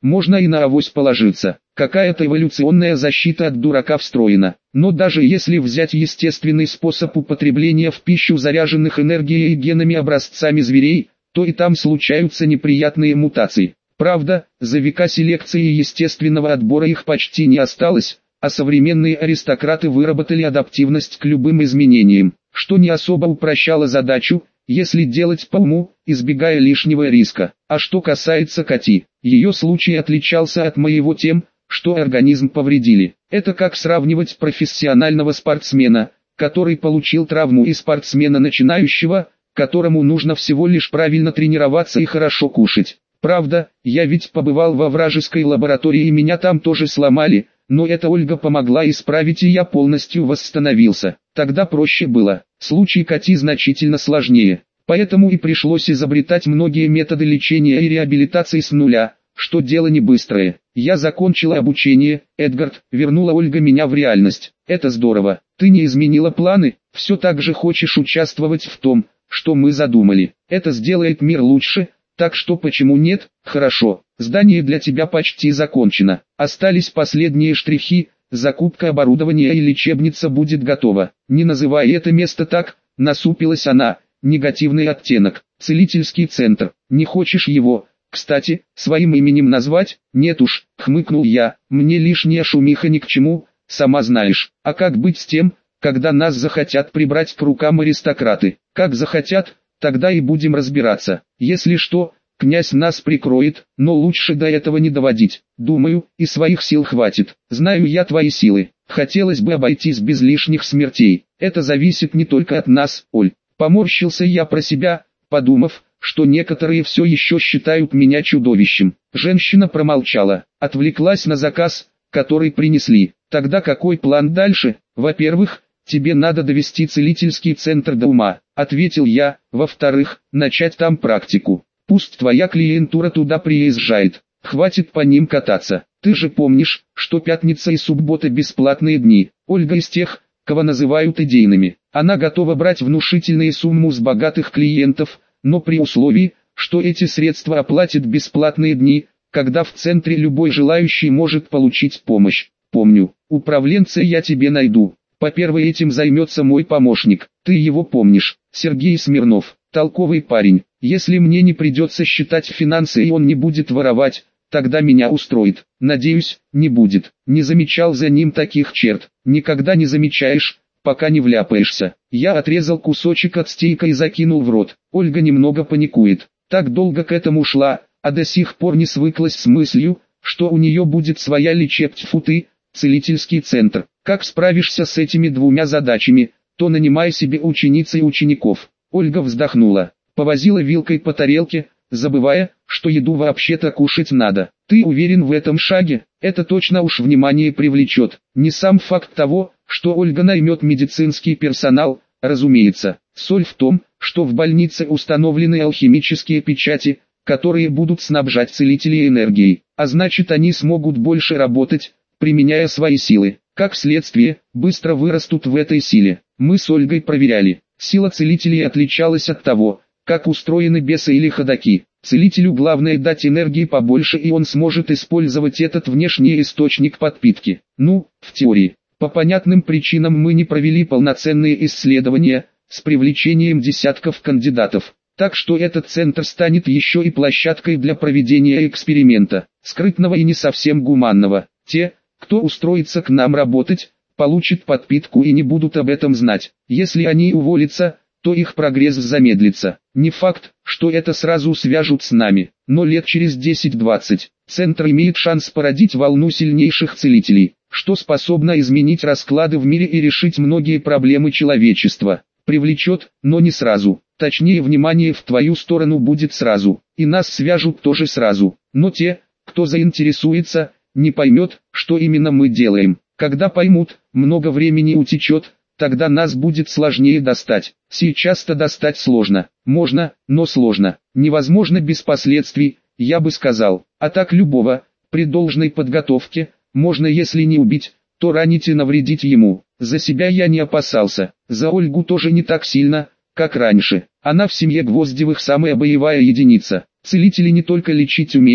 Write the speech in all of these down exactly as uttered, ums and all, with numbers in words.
можно и на авось положиться. Какая-то эволюционная защита от дурака встроена. Но даже если взять естественный способ употребления в пищу заряженных энергией и генами образцами зверей, то и там случаются неприятные мутации. Правда, за века селекции и естественного отбора их почти не осталось, а современные аристократы выработали адаптивность к любым изменениям, что не особо упрощало задачу, если делать по уму, избегая лишнего риска. А что касается Кати, ее случай отличался от моего тем, что организм повредили. Это как сравнивать профессионального спортсмена, который получил травму, и спортсмена начинающего, которому нужно всего лишь правильно тренироваться и хорошо кушать. Правда, я ведь побывал во вражеской лаборатории и меня там тоже сломали, но эта Ольга помогла исправить, и я полностью восстановился. Тогда проще было. Случай Кати значительно сложнее. Поэтому и пришлось изобретать многие методы лечения и реабилитации с нуля, что дело не быстрое. Я закончила обучение, Эдгард, вернула Ольга меня в реальность. Это здорово. Ты не изменила планы, все так же хочешь участвовать в том, что мы задумали. Это сделает мир лучше, так что почему нет? Хорошо. Здание для тебя почти закончено. Остались последние штрихи, закупка оборудования и лечебница будет готова. Не называй это место так, насупилась она. Негативный оттенок. Целительский центр. Не хочешь его, кстати, своим именем назвать? Нет уж, хмыкнул я. Мне лишняя шумиха ни к чему, сама знаешь. А как быть с тем, когда нас захотят прибрать к рукам аристократы? Как захотят, тогда и будем разбираться. Если что, князь нас прикроет, но лучше до этого не доводить. Думаю, и своих сил хватит. Знаю я твои силы. Хотелось бы обойтись без лишних смертей. Это зависит не только от нас, Оль. Поморщился я про себя, подумав, что некоторые все еще считают меня чудовищем. Женщина промолчала, отвлеклась на заказ, который принесли. Тогда какой план дальше? Во-первых, тебе надо довести целительский центр до ума, ответил я. Во-вторых, начать там практику. Пусть твоя клиентура туда приезжает. Хватит по ним кататься. Ты же помнишь, что пятница и суббота бесплатные дни. Ольга из тех, кого называют идейными. Она готова брать внушительные суммы с богатых клиентов, но при условии, что эти средства оплатят бесплатные дни, когда в центре любой желающий может получить помощь. Помню, управленца я тебе найду. По-первых, этим займется мой помощник. Ты его помнишь, Сергей Смирнов, толковый парень. Если мне не придется считать финансы и он не будет воровать, тогда меня устроит. Надеюсь, не будет. Не замечал за ним таких черт. Никогда не замечаешь, пока не вляпаешься. Я отрезал кусочек от стейка и закинул в рот. Ольга немного паникует. Так долго к этому шла, а до сих пор не свыклась с мыслью, что у нее будет своя лечеб-тьфу-ты, целительский центр. Как справишься с этими двумя задачами, то нанимай себе учениц и учеников. Ольга вздохнула, повозила вилкой по тарелке, забывая, что еду вообще-то кушать надо. Ты уверен в этом шаге? Это точно уж внимание привлечет. Не сам факт того, что Ольга наймет медицинский персонал, разумеется. Соль в том, что в больнице установлены алхимические печати, которые будут снабжать целителей энергией. А значит, они смогут больше работать, применяя свои силы. Как следствие, быстро вырастут в этой силе. Мы с Ольгой проверяли. Сила целителей отличалась от того, как устроены бесы или ходаки. Целителю главное дать энергии побольше, и он сможет использовать этот внешний источник подпитки. Ну, в теории. По понятным причинам мы не провели полноценные исследования, с привлечением десятков кандидатов. Так что этот центр станет еще и площадкой для проведения эксперимента, скрытного и не совсем гуманного. Те, кто устроится к нам работать, получат подпитку и не будут об этом знать. Если они уволятся, то их прогресс замедлится. Не факт, что это сразу свяжут с нами, но лет через десять-двадцать центр имеет шанс породить волну сильнейших целителей, что способно изменить расклады в мире и решить многие проблемы человечества. Привлечет, но не сразу. Точнее, внимание в твою сторону будет сразу, и нас свяжут тоже сразу. Но те, кто заинтересуется, не поймет, что именно мы делаем. Когда поймут, много времени утечет, тогда нас будет сложнее достать. Сейчас-то достать сложно. Можно, но сложно. Невозможно без последствий, я бы сказал. А так любого, при должной подготовке, можно если не убить, то ранить и навредить ему. За себя я не опасался. За Ольгу тоже не так сильно, как раньше. Она в семье Гвоздевых самая боевая единица. Целители не только лечить умеют,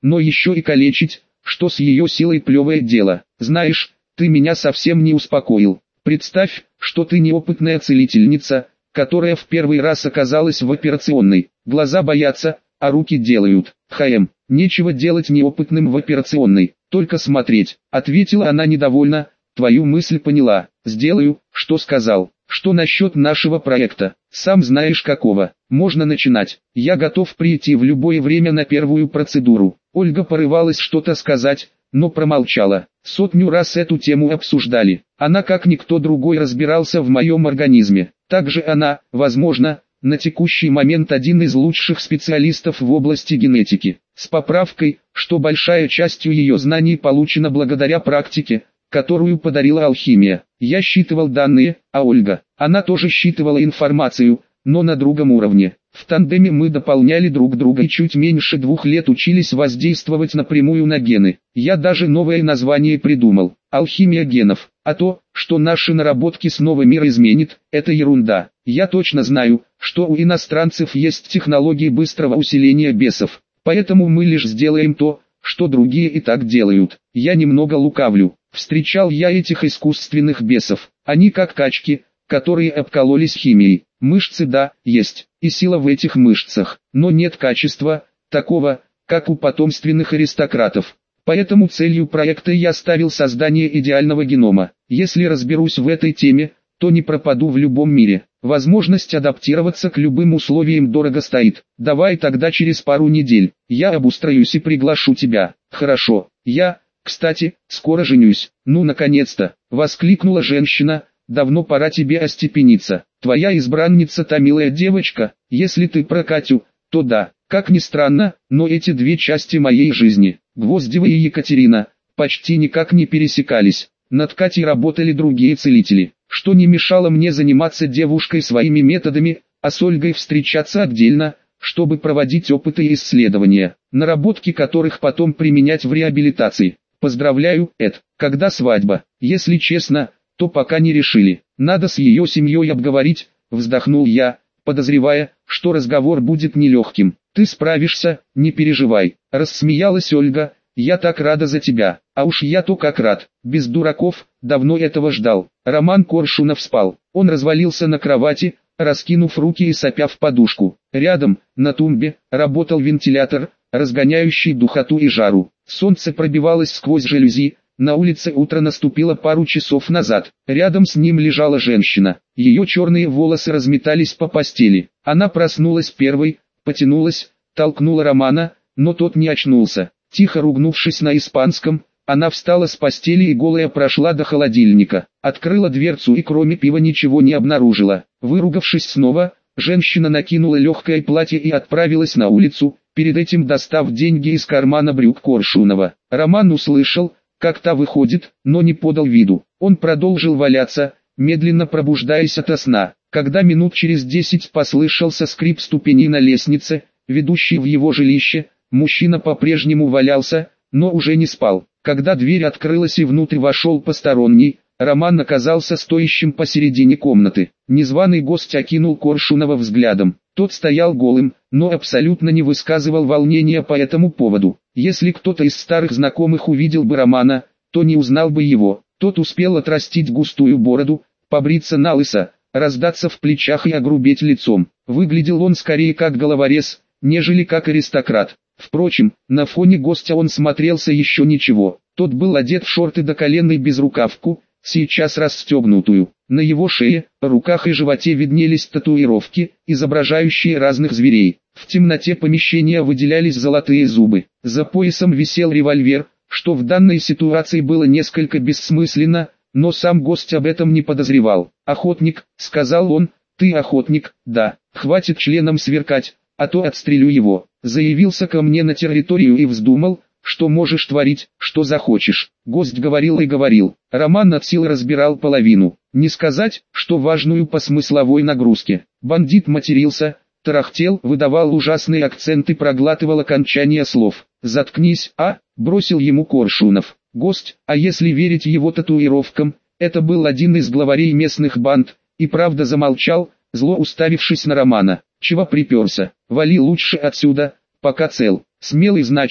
но еще и калечить, что с ее силой плевое дело. Знаешь, ты меня совсем не успокоил. Представь, что ты неопытная целительница, которая в первый раз оказалась в операционной. Глаза боятся, а руки делают. Хм, нечего делать неопытным в операционной, только смотреть. Ответила она недовольно. Твою мысль поняла. Сделаю, что сказал. Что насчет нашего проекта? Сам знаешь какого. Можно начинать. Я готов прийти в любое время на первую процедуру. Ольга порывалась что-то сказать, но промолчала. Сотню раз эту тему обсуждали. Она как никто другой разбирался в моем организме. Также она, возможно, на текущий момент один из лучших специалистов в области генетики. С поправкой, что большая часть ее знаний получена благодаря практике, которую подарила алхимия. Я считывал данные, а Ольга, она тоже считывала информацию, но на другом уровне. В тандеме мы дополняли друг друга и чуть меньше двух лет учились воздействовать напрямую на гены. Я даже новое название придумал – алхимия генов. А то, что наши наработки снова мир изменит, это ерунда. Я точно знаю, что у иностранцев есть технологии быстрого усиления бесов. Поэтому мы лишь сделаем то, что другие и так делают. Я немного лукавлю. Встречал я этих искусственных бесов. Они как качки, которые обкололись химией. Мышцы да, есть, и сила в этих мышцах, но нет качества, такого, как у потомственных аристократов. Поэтому целью проекта я ставил создание идеального генома. Если разберусь в этой теме, то не пропаду в любом мире. Возможность адаптироваться к любым условиям дорого стоит. Давай тогда через пару недель. Я обустроюсь и приглашу тебя. Хорошо. Я, кстати, скоро женюсь. Ну наконец-то, воскликнула женщина. Давно пора тебе остепениться. Твоя избранница та милая девочка. Если ты про Катю, то да. Как ни странно, но эти две части моей жизни, Гвоздева и Екатерина, почти никак не пересекались. Над Катей работали другие целители, что не мешало мне заниматься девушкой своими методами, а с Ольгой встречаться отдельно, чтобы проводить опыты и исследования, наработки которых потом применять в реабилитации. Поздравляю, Эд. Когда свадьба? Если честно, то пока не решили. Надо с ее семьей обговорить, вздохнул я, подозревая, что разговор будет нелегким. Ты справишься, не переживай. Рассмеялась Ольга. Я так рада за тебя. А уж я-то как рад. Без дураков, давно этого ждал. Роман Коршунов спал. Он развалился на кровати, раскинув руки и сопя в подушку. Рядом, на тумбе, работал вентилятор, разгоняющий духоту и жару. Солнце пробивалось сквозь жалюзи. На улице утро наступило пару часов назад. Рядом с ним лежала женщина. Ее черные волосы разметались по постели. Она проснулась первой, потянулась, толкнула Романа, но тот не очнулся. Тихо ругнувшись на испанском, она встала с постели и голая прошла до холодильника. Открыла дверцу и кроме пива ничего не обнаружила. Выругавшись снова, женщина накинула легкое платье и отправилась на улицу, перед этим достав деньги из кармана брюк Коршунова. Роман услышал, как та выходит, но не подал виду. Он продолжил валяться, медленно пробуждаясь ото сна. Когда минут через десять послышался скрип ступеней на лестнице, ведущей в его жилище, мужчина по-прежнему валялся, но уже не спал. Когда дверь открылась и внутрь вошел посторонний, Роман оказался стоящим посередине комнаты. Незваный гость окинул Коршунова взглядом. Тот стоял голым, но абсолютно не высказывал волнения по этому поводу. Если кто-то из старых знакомых увидел бы Романа, то не узнал бы его. Тот успел отрастить густую бороду, побриться налысо, раздаться в плечах и огрубеть лицом. Выглядел он скорее как головорез, нежели как аристократ. Впрочем, на фоне гостя он смотрелся еще ничего. Тот был одет в шорты до колена и безрукавку, сейчас расстегнутую. На его шее, руках и животе виднелись татуировки, изображающие разных зверей. В темноте помещения выделялись золотые зубы. За поясом висел револьвер, что в данной ситуации было несколько бессмысленно, но сам гость об этом не подозревал. «Охотник», — сказал он, — «ты охотник, да, хватит членом сверкать, а то отстрелю его». Заявился ко мне на территорию и вздумал, что можешь творить, что захочешь. Гость говорил и говорил. Роман от сил разбирал половину. Не сказать, что важную по смысловой нагрузке. Бандит матерился, тарахтел, выдавал ужасные акценты, проглатывал окончания слов. «Заткнись, а?» – бросил ему Коршунов. Гость, а если верить его татуировкам, это был один из главарей местных банд, и правда замолчал, зло уставившись на Романа. «Чего приперся? Вали лучше отсюда, пока цел». «Смелый, значит», —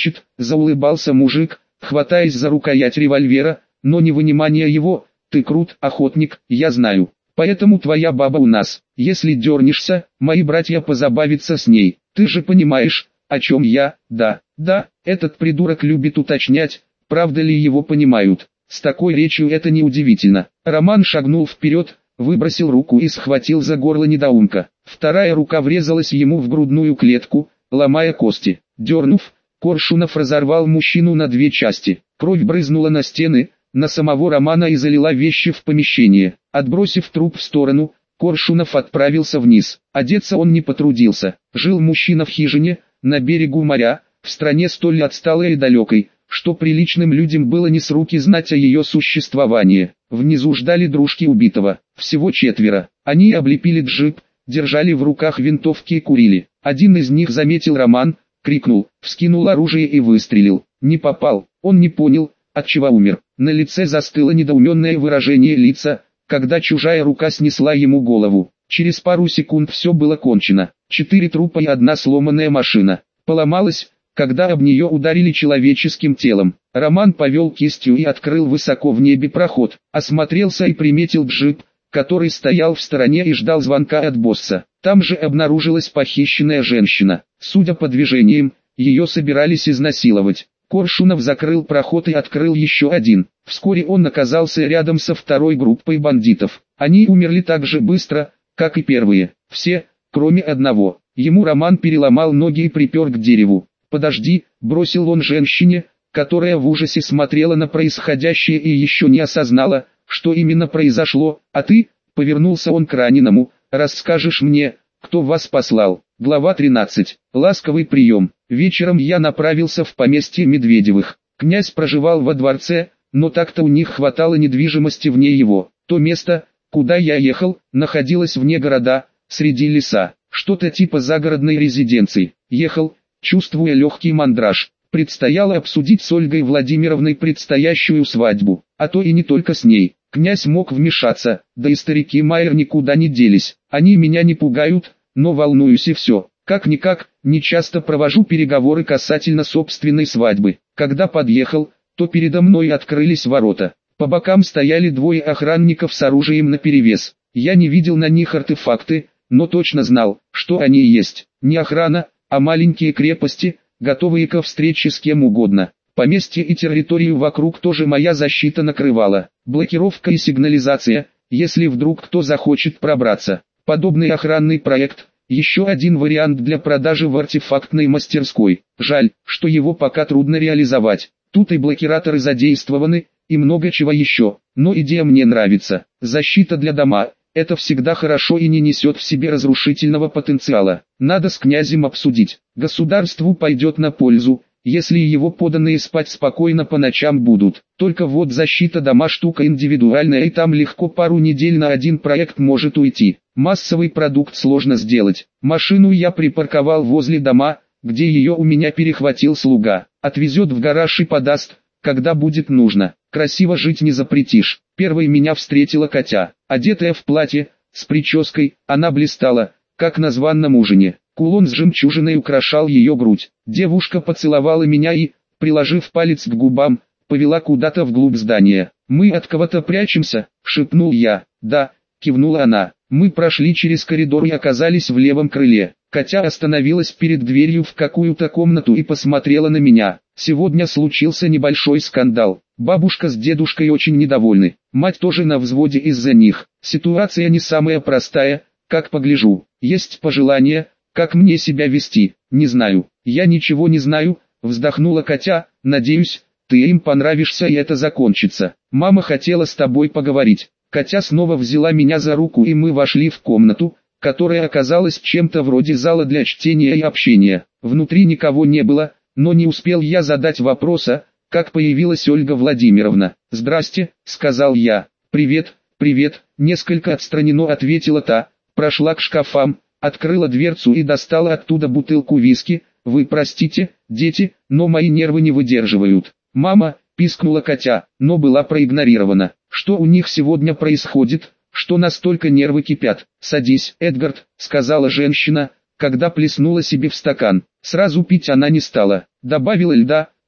заулыбался мужик, хватаясь за рукоять револьвера, но не вынимая его. Ты крут, охотник, я знаю. Поэтому твоя баба у нас. Если дернешься, мои братья позабавятся с ней. Ты же понимаешь, о чем я? Да, да, этот придурок любит уточнять, правда ли его понимают. С такой речью это не удивительно. Роман шагнул вперед, выбросил руку и схватил за горло недоумка. Вторая рука врезалась ему в грудную клетку, ломая кости. Дернув, Коршунов разорвал мужчину на две части. Кровь брызнула на стены, на самого Романа и залила вещи в помещение. Отбросив труп в сторону, Коршунов отправился вниз. Одеться он не потрудился. Жил мужчина в хижине, на берегу моря, в стране столь отсталой и далекой, что приличным людям было не с руки знать о ее существовании. Внизу ждали дружки убитого, всего четверо. Они облепили джип, держали в руках винтовки и курили. Один из них заметил Роман, крикнул, вскинул оружие и выстрелил. Не попал, он не понял, отчего умер. На лице застыло недоуменное выражение лица, когда чужая рука снесла ему голову. Через пару секунд все было кончено. Четыре трупа и одна сломанная машина. Поломалась, когда об нее ударили человеческим телом. Роман повел кистью и открыл высоко в небе проход. Осмотрелся и приметил джип, который стоял в стороне и ждал звонка от босса. Там же обнаружилась похищенная женщина. Судя по движениям, ее собирались изнасиловать. Коршунов закрыл проход и открыл еще один. Вскоре он оказался рядом со второй группой бандитов. Они умерли так же быстро, как и первые. Все, кроме одного. Ему Роман переломал ноги и припер к дереву. «Подожди», — бросил он женщине, которая в ужасе смотрела на происходящее и еще не осознала, что именно произошло. «А ты», — повернулся он к раненому, — «расскажешь мне, кто вас послал?» Глава тринадцать. Ласковый прием. Вечером я направился в поместье Медведевых. Князь проживал во дворце, но так-то у них хватало недвижимости вне его. То место, куда я ехал, находилось вне города, среди леса. Что-то типа загородной резиденции. Ехал, чувствуя легкий мандраж. Предстояло обсудить с Ольгой Владимировной предстоящую свадьбу, а то и не только с ней. Князь мог вмешаться, да и старики Майер никуда не делись. Они меня не пугают, но волнуюсь и все. Как-никак, нечасто провожу переговоры касательно собственной свадьбы. Когда подъехал, то передо мной открылись ворота. По бокам стояли двое охранников с оружием наперевес. Я не видел на них артефакты, но точно знал, что они есть. Не охрана, а маленькие крепости, готовые ко встрече с кем угодно. Поместье и территорию вокруг тоже моя защита накрывала. Блокировка и сигнализация, если вдруг кто захочет пробраться. Подобный охранный проект – еще один вариант для продажи в артефактной мастерской. Жаль, что его пока трудно реализовать. Тут и блокираторы задействованы, и много чего еще. Но идея мне нравится. Защита для дома – это всегда хорошо и не несет в себе разрушительного потенциала. Надо с князем обсудить. Государству пойдет на пользу, если его подданные спать спокойно по ночам будут. Только вот защита дома штука индивидуальная, и там легко пару недель на один проект может уйти. Массовый продукт сложно сделать. Машину я припарковал возле дома, где ее у меня перехватил слуга. Отвезет в гараж и подаст, когда будет нужно. Красиво жить не запретишь. Первой меня встретила Катя, одетая в платье, с прической. Она блистала, как на званом ужине. Кулон с жемчужиной украшал ее грудь. Девушка поцеловала меня и, приложив палец к губам, повела куда-то вглубь здания. «Мы от кого-то прячемся?» – шепнул я. «Да», – кивнула она. Мы прошли через коридор и оказались в левом крыле. Катя остановилась перед дверью в какую-то комнату и посмотрела на меня. Сегодня случился небольшой скандал. Бабушка с дедушкой очень недовольны. Мать тоже на взводе из-за них. Ситуация не самая простая, как погляжу. Есть пожелания, как мне себя вести? Не знаю. Я ничего не знаю, вздохнула Катя. Надеюсь, ты им понравишься и это закончится. Мама хотела с тобой поговорить. Катя снова взяла меня за руку и мы вошли в комнату, которая оказалась чем-то вроде зала для чтения и общения. Внутри никого не было, но не успел я задать вопроса, как появилась Ольга Владимировна. «Здрасте», — сказал я. «Привет, привет», — несколько отстраненно ответила та, прошла к шкафам, открыла дверцу и достала оттуда бутылку виски. «Вы простите, дети, но мои нервы не выдерживают». «Мама», — пискнула Катя, но была проигнорирована. «Что у них сегодня происходит, что настолько нервы кипят?» «Садись, Эдгард», — сказала женщина, когда плеснула себе в стакан. Сразу пить она не стала. Добавила льда,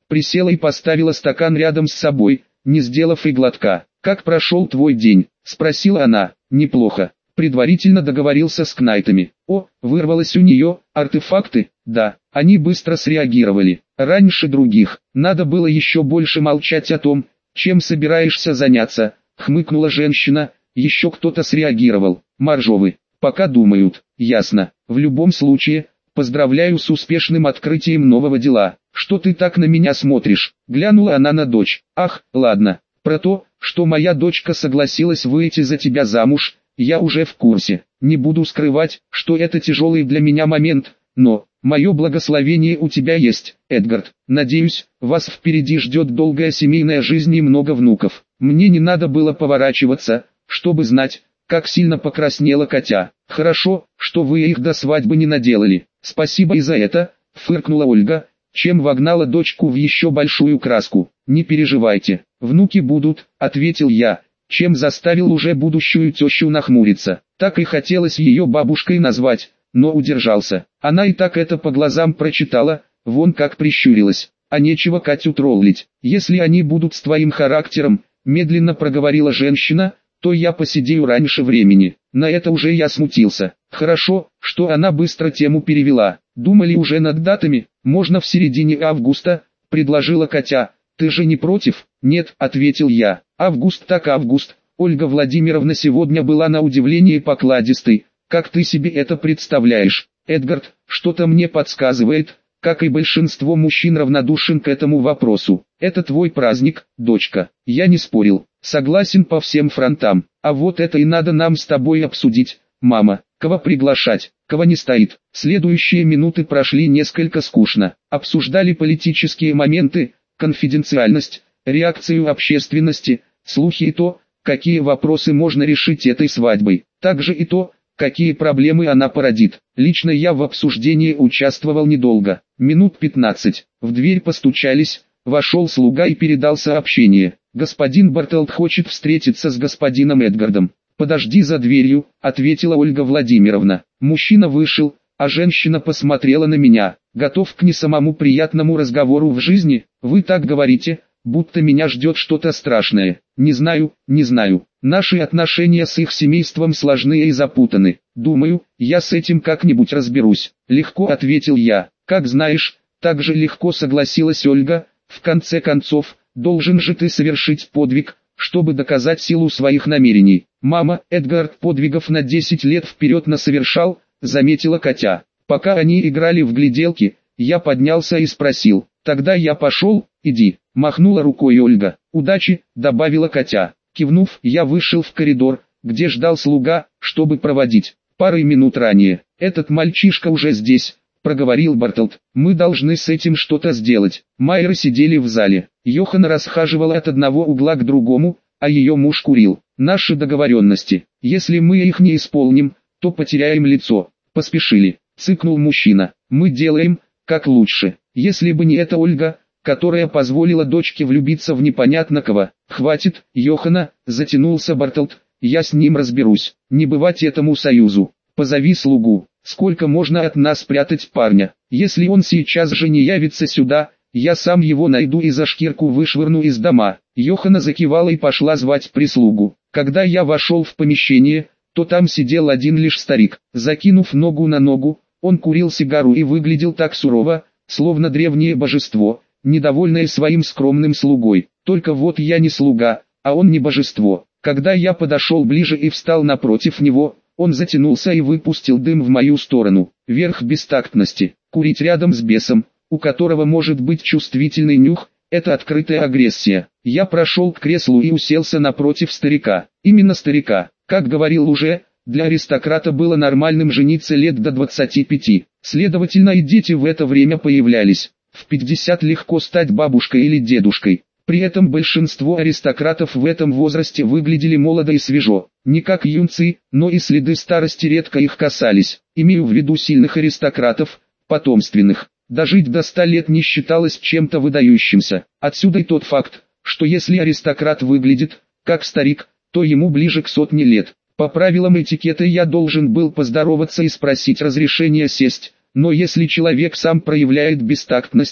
присела и поставила стакан рядом с собой, не сделав и глотка. «Как прошел твой день?» – спросила она. «Неплохо. Предварительно договорился с Кнайтами». «О», вырвалось у нее, «артефакты?» «Да». Они быстро среагировали. Раньше других. Надо было еще больше молчать о том, чем собираешься заняться, хмыкнула женщина. Еще кто-то среагировал. Моржовы. Пока думают. Ясно. В любом случае, поздравляю с успешным открытием нового дела. Что ты так на меня смотришь? Глянула она на дочь. Ах, ладно. Про то, что моя дочка согласилась выйти за тебя замуж, я уже в курсе. Не буду скрывать, что это тяжелый для меня момент, но мое благословение у тебя есть, Эдгард. Надеюсь, вас впереди ждет долгая семейная жизнь и много внуков. Мне не надо было поворачиваться, чтобы знать, как сильно покраснела Катя. Хорошо, что вы их до свадьбы не наделали. Спасибо и за это, фыркнула Ольга, чем вогнала дочку в еще большую краску. Не переживайте, внуки будут, ответил я, чем заставил уже будущую тещу нахмуриться. Так и хотелось ее бабушкой назвать, но удержался. Она и так это по глазам прочитала, вон как прищурилась. А нечего Катю троллить. Если они будут с твоим характером, медленно проговорила женщина, то я посидею раньше времени. На это уже я смутился. Хорошо, что она быстро тему перевела. Думали уже над датами, можно в середине августа, предложила Катя. Ты же не против? Нет, ответил я. Август так август. Ольга Владимировна сегодня была на удивление покладистой. Как ты себе это представляешь? Эдгард, что-то мне подсказывает, как и большинство мужчин равнодушен к этому вопросу. Это твой праздник, дочка. Я не спорил. Согласен по всем фронтам. А вот это и надо нам с тобой обсудить, мама. Кого приглашать, кого не стоит. Следующие минуты прошли несколько скучно. Обсуждали политические моменты, конфиденциальность, реакцию общественности, слухи и то, какие вопросы можно решить этой свадьбой. Также и то, какие проблемы она породит. Лично я в обсуждении участвовал недолго, минут пятнадцать. В дверь постучались, вошел слуга и передал сообщение. Господин Бартолд хочет встретиться с господином Эдгардом. «Подожди за дверью», — ответила Ольга Владимировна. Мужчина вышел, а женщина посмотрела на меня. «Готов к не самому приятному разговору в жизни? Вы так говорите, будто меня ждет что-то страшное. Не знаю, не знаю. Наши отношения с их семейством сложные и запутаны. Думаю, я с этим как-нибудь разберусь». Легко ответил я. «Как знаешь», так же легко согласилась Ольга. «В конце концов, должен же ты совершить подвиг, чтобы доказать силу своих намерений». «Мама, Эдгард подвигов на десять лет вперед насовершал», заметила Катя. Пока они играли в гляделки, я поднялся и спросил. «Тогда я пошел, иди», махнула рукой Ольга. «Удачи», добавила Катя. Кивнув, я вышел в коридор, где ждал слуга, чтобы проводить. Пару минут ранее. «Этот мальчишка уже здесь», проговорил Бартолд. «Мы должны с этим что-то сделать». Майеры сидели в зале. Йоханна расхаживала от одного угла к другому, а ее муж курил. «Наши договоренности. Если мы их не исполним, то потеряем лицо». «Поспешили», цыкнул мужчина. «Мы делаем, как лучше. Если бы не эта Ольга, которая позволила дочке влюбиться в непонятно кого». «Хватит, Йоханна», затянулся Бартолд. «Я с ним разберусь. Не бывать этому союзу. Позови слугу. Сколько можно от нас прятать парня? Если он сейчас же не явится сюда, я сам его найду и за шкирку вышвырну из дома». Йоханна закивала и пошла звать прислугу. Когда я вошел в помещение, то там сидел один лишь старик. Закинув ногу на ногу, он курил сигару и выглядел так сурово, словно древнее божество, недовольное своим скромным слугой. Только вот я не слуга, а он не божество. Когда я подошел ближе и встал напротив него, он затянулся и выпустил дым в мою сторону. Верх бестактности. Курить рядом с бесом, у которого может быть чувствительный нюх, это открытая агрессия. Я прошел к креслу и уселся напротив старика. Именно старика. Как говорил уже, для аристократа было нормальным жениться лет до двадцати пяти. Следовательно, и дети в это время появлялись. В пятьдесят легко стать бабушкой или дедушкой. При этом большинство аристократов в этом возрасте выглядели молодо и свежо. Не как юнцы, но и следы старости редко их касались. Имею в виду сильных аристократов, потомственных. Дожить до ста лет не считалось чем-то выдающимся. Отсюда и тот факт, что если аристократ выглядит, как старик, то ему ближе к сотне лет. По правилам этикета я должен был поздороваться и спросить разрешения сесть, но если человек сам проявляет бестактность,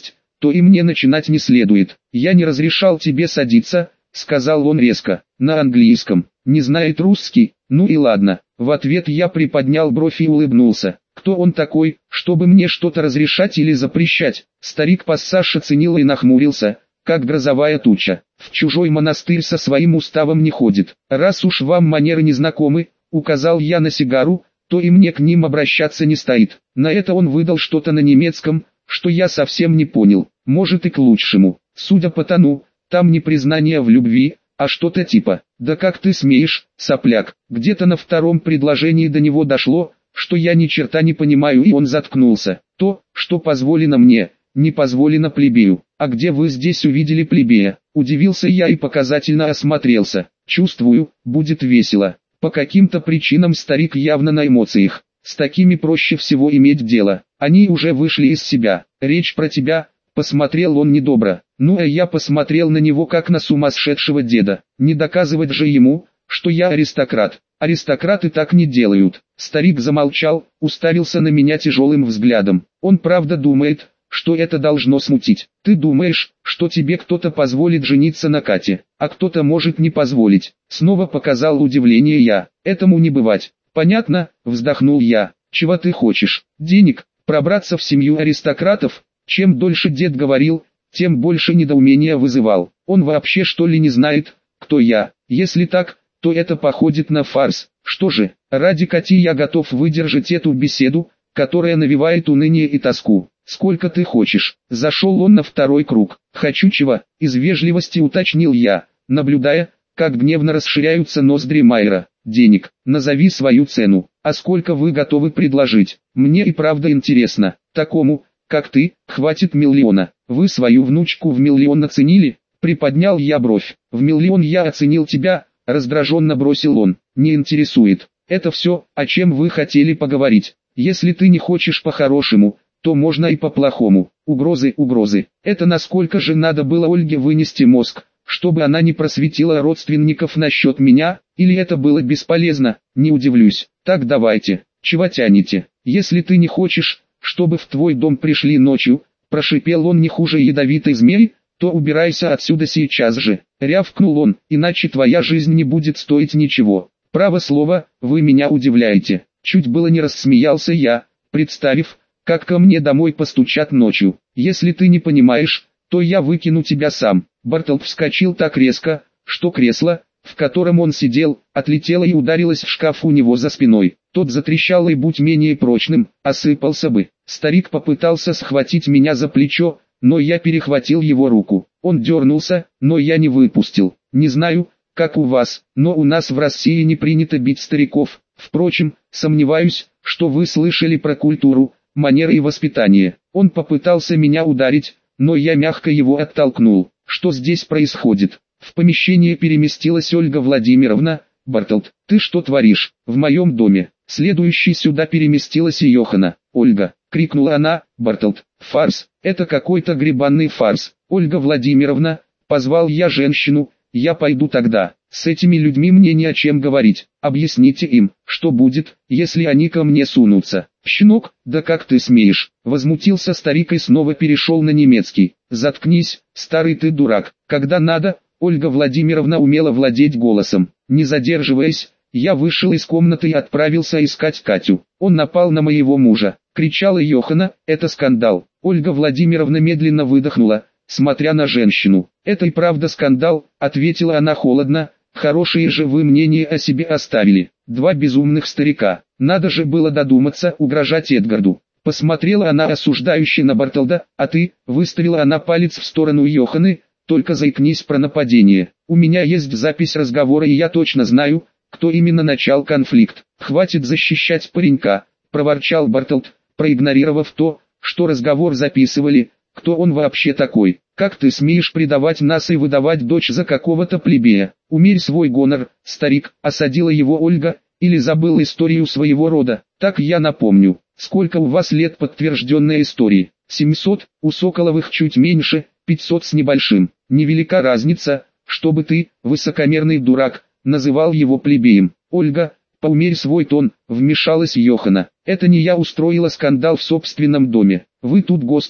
то и мне начинать не следует. Я не разрешал тебе садиться, сказал он резко, на английском. Не знает русский, ну и ладно. В ответ я приподнял бровь и улыбнулся. Кто он такой, чтобы мне что-то разрешать или запрещать? Старик-пассаж оценил и нахмурился, как грозовая туча. В чужой монастырь со своим уставом не ходит. Раз уж вам манеры не знакомы, указал я на сигару, то и мне к ним обращаться не стоит. На это он выдал что-то на немецком, что я совсем не понял. Может и к лучшему. Судя по тону, там не признание в любви, а что-то типа «Да как ты смеешь, сопляк». Где-то на втором предложении до него дошло, что я ни черта не понимаю, и он заткнулся. То, что позволено мне, не позволено плебею. А где вы здесь увидели плебея? Удивился я и показательно осмотрелся. Чувствую, будет весело. По каким-то причинам старик явно на эмоциях. С такими проще всего иметь дело. Они уже вышли из себя. Речь про тебя. Посмотрел он недобро. Ну а я посмотрел на него как на сумасшедшего деда. Не доказывать же ему, что я аристократ. Аристократы так не делают. Старик замолчал, уставился на меня тяжелым взглядом. Он правда думает, что это должно смутить. Ты думаешь, что тебе кто-то позволит жениться на Кате, а кто-то может не позволить. Снова показал удивление я. Этому не бывать. Понятно, вздохнул я. Чего ты хочешь? Денег? Пробраться в семью аристократов? Чем дольше дед говорил, тем больше недоумения вызывал. Он вообще что ли не знает, кто я? Если так, то это походит на фарс. Что же, ради Кати я готов выдержать эту беседу, которая навевает уныние и тоску. Сколько ты хочешь? Зашел он на второй круг. Хочу чего? Из вежливости уточнил я, наблюдая, как гневно расширяются ноздри Майера. Денег. Назови свою цену. А сколько вы готовы предложить? Мне и правда интересно. Такому, как ты, хватит миллиона. Вы свою внучку в миллион оценили? Приподнял я бровь. В миллион я оценил тебя, раздраженно бросил он. Не интересует. Это все, о чем вы хотели поговорить. Если ты не хочешь по-хорошему, то можно и по-плохому. Угрозы, угрозы. Это насколько же надо было Ольге вынести мозг, чтобы она не просветила родственников насчет меня, или это было бесполезно, не удивлюсь. Так давайте, чего тянете? Если ты не хочешь, чтобы в твой дом пришли ночью, прошипел он не хуже ядовитой змеи, то убирайся отсюда сейчас же. Рявкнул он, иначе твоя жизнь не будет стоить ничего. Право слово, вы меня удивляете. Чуть было не рассмеялся я, представив, как ко мне домой постучат ночью. Если ты не понимаешь, то я выкину тебя сам. Бартолд вскочил так резко, что кресло, в котором он сидел, отлетело и ударилось в шкаф у него за спиной. Тот затрещал и, будь менее прочным, осыпался бы. Старик попытался схватить меня за плечо, но я перехватил его руку. Он дернулся, но я не выпустил. Не знаю, как у вас, но у нас в России не принято бить стариков. Впрочем, сомневаюсь, что вы слышали про культуру, манеры и воспитание. Он попытался меня ударить, но я мягко его оттолкнул. Что здесь происходит? В помещение переместилась Ольга Владимировна. Бартолд, ты что творишь? В моем доме. Следующей сюда переместилась и Йохана. Ольга, крикнула она. Бартолд, фарс, это какой-то гребанный фарс. Ольга Владимировна, позвал я женщину, я пойду тогда. С этими людьми мне не о чем говорить. Объясните им, что будет, если они ко мне сунутся. Щенок, да как ты смеешь? Возмутился старик и снова перешел на немецкий. Заткнись, старый ты дурак. Когда надо, Ольга Владимировна умела владеть голосом. Не задерживаясь, я вышел из комнаты и отправился искать Катю. Он напал на моего мужа. Кричала Йохана, это скандал. Ольга Владимировна медленно выдохнула, смотря на женщину. Это и правда скандал, ответила она холодно. Хорошее же вы мнение о себе оставили. Два безумных старика. Надо же было додуматься угрожать Эдгарду. Посмотрела она осуждающе на Бартолда, а ты, выставила она палец в сторону Йоханы, только заикнись про нападение. У меня есть запись разговора и я точно знаю, кто именно начал конфликт. Хватит защищать паренька, проворчал Бартолд, проигнорировав то, что разговор записывали. Кто он вообще такой? Как ты смеешь предавать нас и выдавать дочь за какого-то плебея? Умерь свой гонор, старик, осадила его Ольга, или забыл историю своего рода. Так я напомню, сколько у вас лет подтвержденной истории? семьсот, у Соколовых чуть меньше, пятьсот с небольшим. Невелика разница, чтобы ты, высокомерный дурак, называл его плебеем. Ольга, поумерь свой тон, вмешалась Йохана. Это не я устроила скандал в собственном доме. Вы тут гости,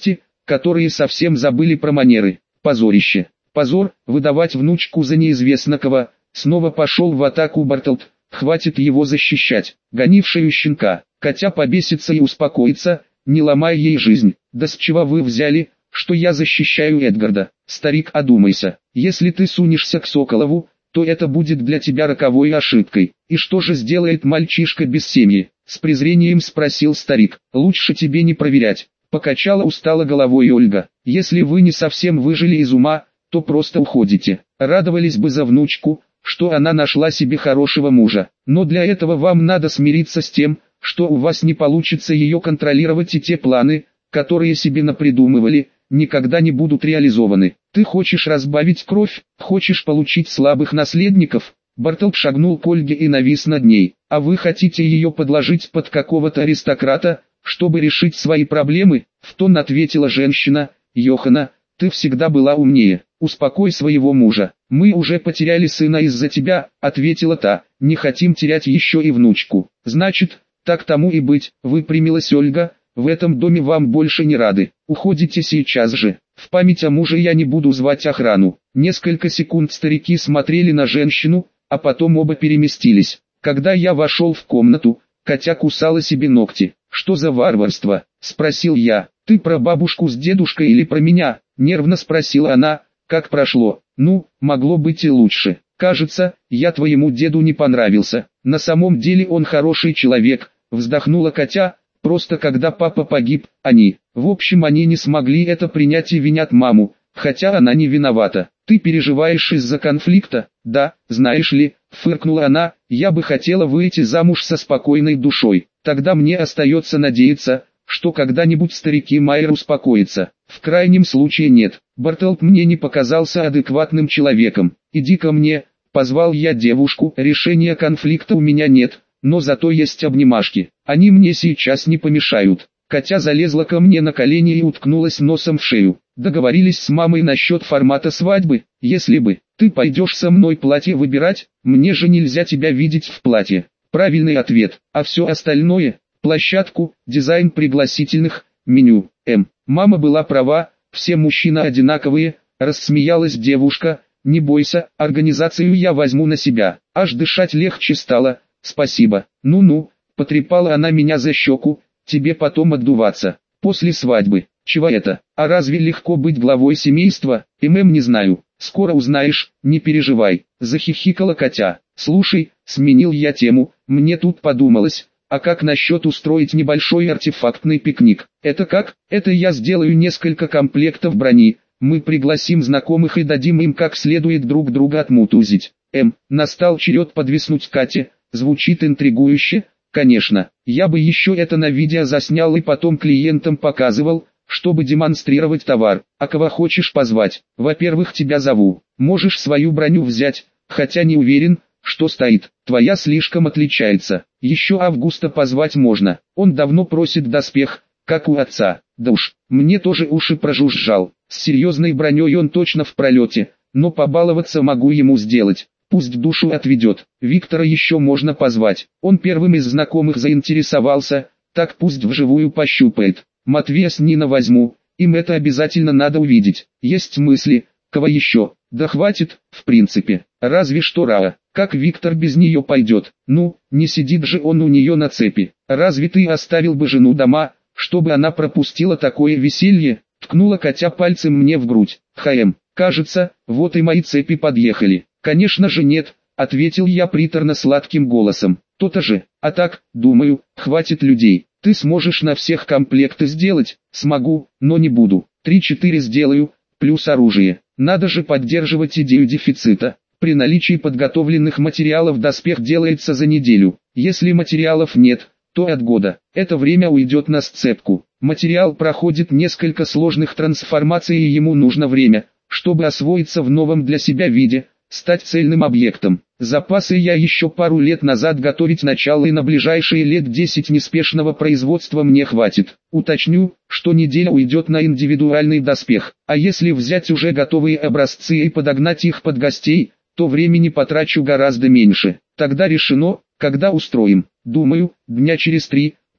которые совсем забыли про манеры. Позорище. Позор, выдавать внучку за неизвестно кого. Снова пошел в атаку Бартолд. Хватит его защищать. Гони в шею щенка. Котя побесится и успокоится, не ломай ей жизнь. Да с чего вы взяли, что я защищаю Эдгарда? Старик, одумайся. Если ты сунешься к Соколову, то это будет для тебя роковой ошибкой. И что же сделает мальчишка без семьи? С презрением спросил старик. Лучше тебе не проверять. Покачала устало головой Ольга. Если вы не совсем выжили из ума, то просто уходите. Радовались бы за внучку, что она нашла себе хорошего мужа. Но для этого вам надо смириться с тем, что у вас не получится ее контролировать, и те планы, которые себе напридумывали, никогда не будут реализованы. Ты хочешь разбавить кровь, хочешь получить слабых наследников? Бартолд шагнул к Ольге и навис над ней. А вы хотите ее подложить под какого-то аристократа, чтобы решить свои проблемы? В тон ответила женщина. Йохана, ты всегда была умнее. Успокой своего мужа. Мы уже потеряли сына из-за тебя, ответила та. Не хотим терять еще и внучку. Значит, так тому и быть, выпрямилась Ольга. В этом доме вам больше не рады. Уходите сейчас же. В память о муже я не буду звать охрану. Несколько секунд старики смотрели на женщину, а потом оба переместились. Когда я вошел в комнату, Котя кусала себе ногти. Что за варварство? Спросил я. Ты про бабушку с дедушкой или про меня? Нервно спросила она. Как прошло? Ну, могло быть и лучше. Кажется, я твоему деду не понравился. На самом деле он хороший человек, вздохнула Котя. Просто когда папа погиб, они, в общем они не смогли это принять и винят маму, хотя она не виновата. Ты переживаешь из-за конфликта? Да, знаешь ли, фыркнула она, я бы хотела выйти замуж со спокойной душой. Тогда мне остается надеяться, что когда-нибудь старики Майер успокоится. В крайнем случае нет. Бартолд мне не показался адекватным человеком. Иди ко мне, позвал я девушку, решения конфликта у меня нет. Но зато есть обнимашки, они мне сейчас не помешают. Котя залезла ко мне на колени и уткнулась носом в шею. Договорились с мамой насчет формата свадьбы. Если бы ты пойдешь со мной платье выбирать, мне же нельзя тебя видеть в платье. Правильный ответ. А все остальное, площадку, дизайн пригласительных, меню, М. Мама была права, все мужчины одинаковые, рассмеялась девушка. Не бойся, организацию я возьму на себя. Аж дышать легче стало. Спасибо. Ну-ну, потрепала она меня за щеку, тебе потом отдуваться. После свадьбы. Чего это? А разве легко быть главой семейства? ММ не знаю. Скоро узнаешь, не переживай. Захихикала Котя. Слушай, сменил я тему, мне тут подумалось, а как насчет устроить небольшой артефактный пикник? Это как? Это я сделаю несколько комплектов брони. Мы пригласим знакомых и дадим им как следует друг друга отмутузить. М. Настал черед подвиснуть Кате. Звучит интригующе, конечно. Я бы еще это на видео заснял и потом клиентам показывал, чтобы демонстрировать товар. А кого хочешь позвать? Во-первых, тебя зову. Можешь свою броню взять, хотя не уверен, что стоит. Твоя слишком отличается. Еще Августа позвать можно. Он давно просит доспех, как у отца. Да уж, мне тоже уши прожужжал. С серьезной броней он точно в пролете, но побаловаться могу ему сделать. Пусть душу отведет. Виктора еще можно позвать. Он первым из знакомых заинтересовался, так пусть вживую пощупает. Матвея с Нина возьму, им это обязательно надо увидеть. Есть мысли, кого еще? Да хватит, в принципе. Разве что Раа. Как Виктор без нее пойдет? Ну, не сидит же он у нее на цепи. Разве ты оставил бы жену дома, чтобы она пропустила такое веселье? Ткнула Котя пальцем мне в грудь. Хм, кажется, вот и мои цепи подъехали. «Конечно же нет», — ответил я приторно-сладким голосом. «То-то же, а так, думаю, хватит людей. Ты сможешь на всех комплекты сделать?» «Смогу, но не буду. Три-четыре сделаю, плюс оружие. Надо же поддерживать идею дефицита. При наличии подготовленных материалов доспех делается за неделю. Если материалов нет, то от года. Это время уйдет на сцепку. Материал проходит несколько сложных трансформаций и ему нужно время, чтобы освоиться в новом для себя виде, стать цельным объектом. Запасы я еще пару лет назад готовить начал, и на ближайшие лет десять неспешного производства мне хватит. Уточню, что неделя уйдет на индивидуальный доспех, а если взять уже готовые образцы и подогнать их под гостей, то времени потрачу гораздо меньше. Тогда решено, когда устроим. Думаю, дня через три,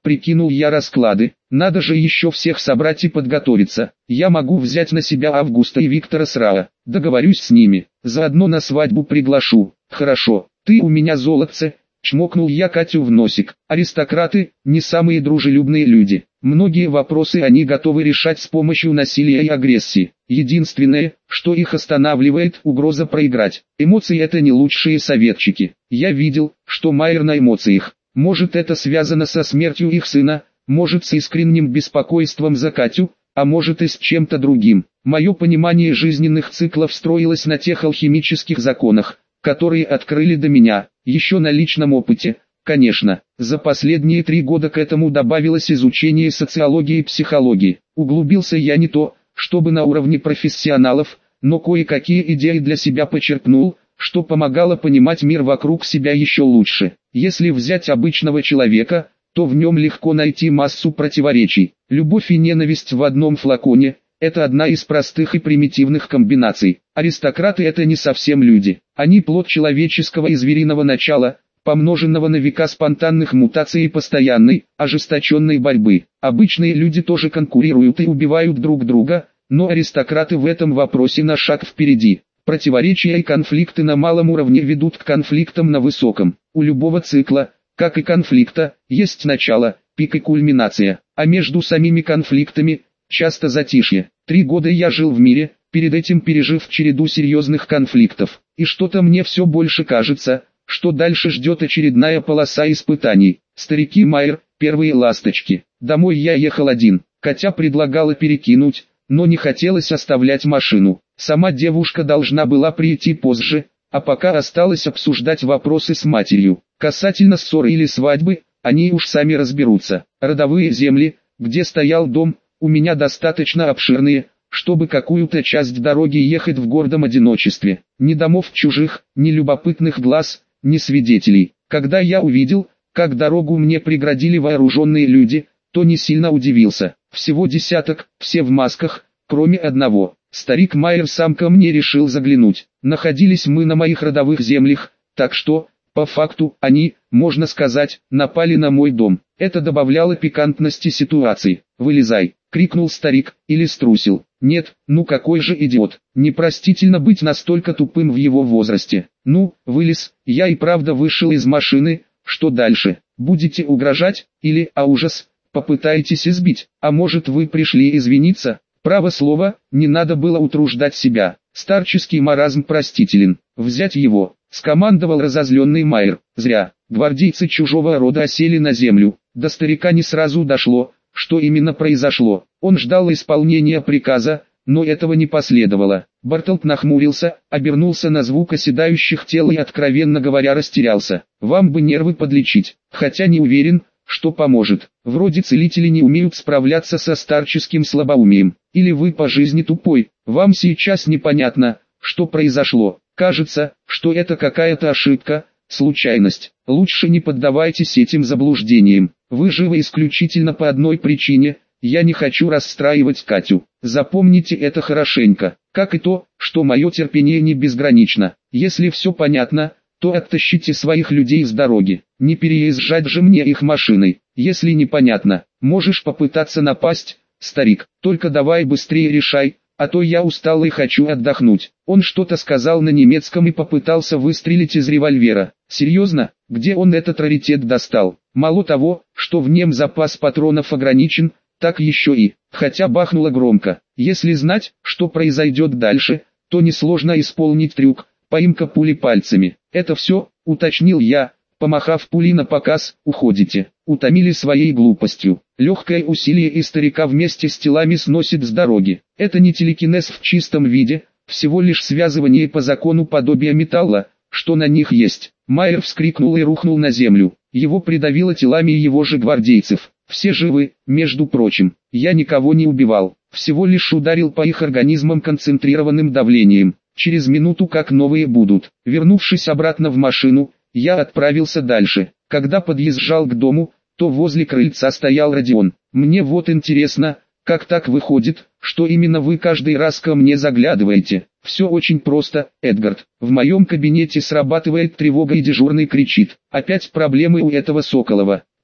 Прикинул я расклады, надо же еще всех собрать и подготовиться. Я могу взять на себя Августа и Виктора с РАО, договорюсь с ними, заодно на свадьбу приглашу. Хорошо, ты у меня золотце, чмокнул я Катю в носик. Аристократы – не самые дружелюбные люди. Многие вопросы они готовы решать с помощью насилия и агрессии. Единственное, что их останавливает – угроза проиграть. Эмоции – это не лучшие советчики. Я видел, что Майер на эмоциях. Может, это связано со смертью их сына, может с искренним беспокойством за Катю, а может и с чем-то другим. Мое понимание жизненных циклов строилось на тех алхимических законах, которые открыли до меня, еще на личном опыте. Конечно, за последние три года к этому добавилось изучение социологии и психологии. Углубился я не то, чтобы на уровне профессионалов, но кое-какие идеи для себя почерпнул, что помогало понимать мир вокруг себя еще лучше. Если взять обычного человека, то в нем легко найти массу противоречий. Любовь и ненависть в одном флаконе – это одна из простых и примитивных комбинаций. Аристократы – это не совсем люди. Они плод человеческого и звериного начала, помноженного на века спонтанных мутаций и постоянной, ожесточенной борьбы. Обычные люди тоже конкурируют и убивают друг друга, но аристократы в этом вопросе на шаг впереди. Противоречия и конфликты на малом уровне ведут к конфликтам на высоком. У любого цикла, как и конфликта, есть начало, пик и кульминация, а между самими конфликтами – часто затишье. Три года я жил в мире, перед этим пережив череду серьезных конфликтов, и что-то мне все больше кажется, что дальше ждет очередная полоса испытаний. Старики Майер, первые ласточки. Домой я ехал один, Катя предлагала перекинуть, но не хотелось оставлять машину. Сама девушка должна была прийти позже, а пока осталось обсуждать вопросы с матерью. Касательно ссоры или свадьбы, они уж сами разберутся. Родовые земли, где стоял дом, у меня достаточно обширные, чтобы какую-то часть дороги ехать в гордом одиночестве. Ни домов чужих, ни любопытных глаз, ни свидетелей. Когда я увидел, как дорогу мне преградили вооруженные люди, то не сильно удивился. Всего десяток, все в масках, кроме одного. Старик Майер сам ко мне решил заглянуть. Находились мы на моих родовых землях, так что, по факту, они, можно сказать, напали на мой дом. Это добавляло пикантности ситуации. «Вылезай!» — крикнул старик, или струсил. Нет, ну какой же идиот. Непростительно быть настолько тупым в его возрасте. Ну, вылез, я и правда вышел из машины. Что дальше? Будете угрожать, или, а ужас, попытаетесь избить? А может, вы пришли извиниться? Право слово, не надо было утруждать себя. Старческий маразм простителен. Взять его, скомандовал разозленный Майер. Зря. Гвардейцы чужого рода осели на землю. До старика не сразу дошло, что именно произошло. Он ждал исполнения приказа, но этого не последовало. Бартолд нахмурился, обернулся на звук оседающих тел и, откровенно говоря, растерялся. Вам бы нервы подлечить, хотя не уверен, что поможет. Вроде целители не умеют справляться со старческим слабоумием. Или вы по жизни тупой, вам сейчас непонятно, что произошло. Кажется, что это какая-то ошибка, случайность. Лучше не поддавайтесь этим заблуждениям. Вы живы исключительно по одной причине. Я не хочу расстраивать Катю. Запомните это хорошенько. Как и то, что мое терпение не безгранично. Если все понятно, то оттащите своих людей с дороги. Не переезжать же мне их машиной. Если непонятно, можешь попытаться напасть, старик. Только давай быстрее решай, а то я устал и хочу отдохнуть. Он что-то сказал на немецком и попытался выстрелить из револьвера. Серьезно? Где он этот раритет достал? Мало того, что в нем запас патронов ограничен, так еще и, хотя бахнуло громко. Если знать, что произойдет дальше, то несложно исполнить трюк, поимка пули пальцами. Это все, уточнил я, помахав пули на показ. Уходите. Утомили своей глупостью. Легкое усилие и старика вместе с телами сносит с дороги. Это не телекинез в чистом виде, всего лишь связывание по закону подобия металла, что на них есть. Майер вскрикнул и рухнул на землю. Его придавило телами его же гвардейцев. Все живы, между прочим. Я никого не убивал, всего лишь ударил по их организмам концентрированным давлением. Через минуту как новые будут. Вернувшись обратно в машину, я отправился дальше. Когда подъезжал к дому, то возле крыльца стоял Родион. Мне вот интересно, как так выходит, что именно вы каждый раз ко мне заглядываете. Все очень просто, Эдгард. В моем кабинете срабатывает тревога и дежурный кричит. Опять проблемы у этого Соколова.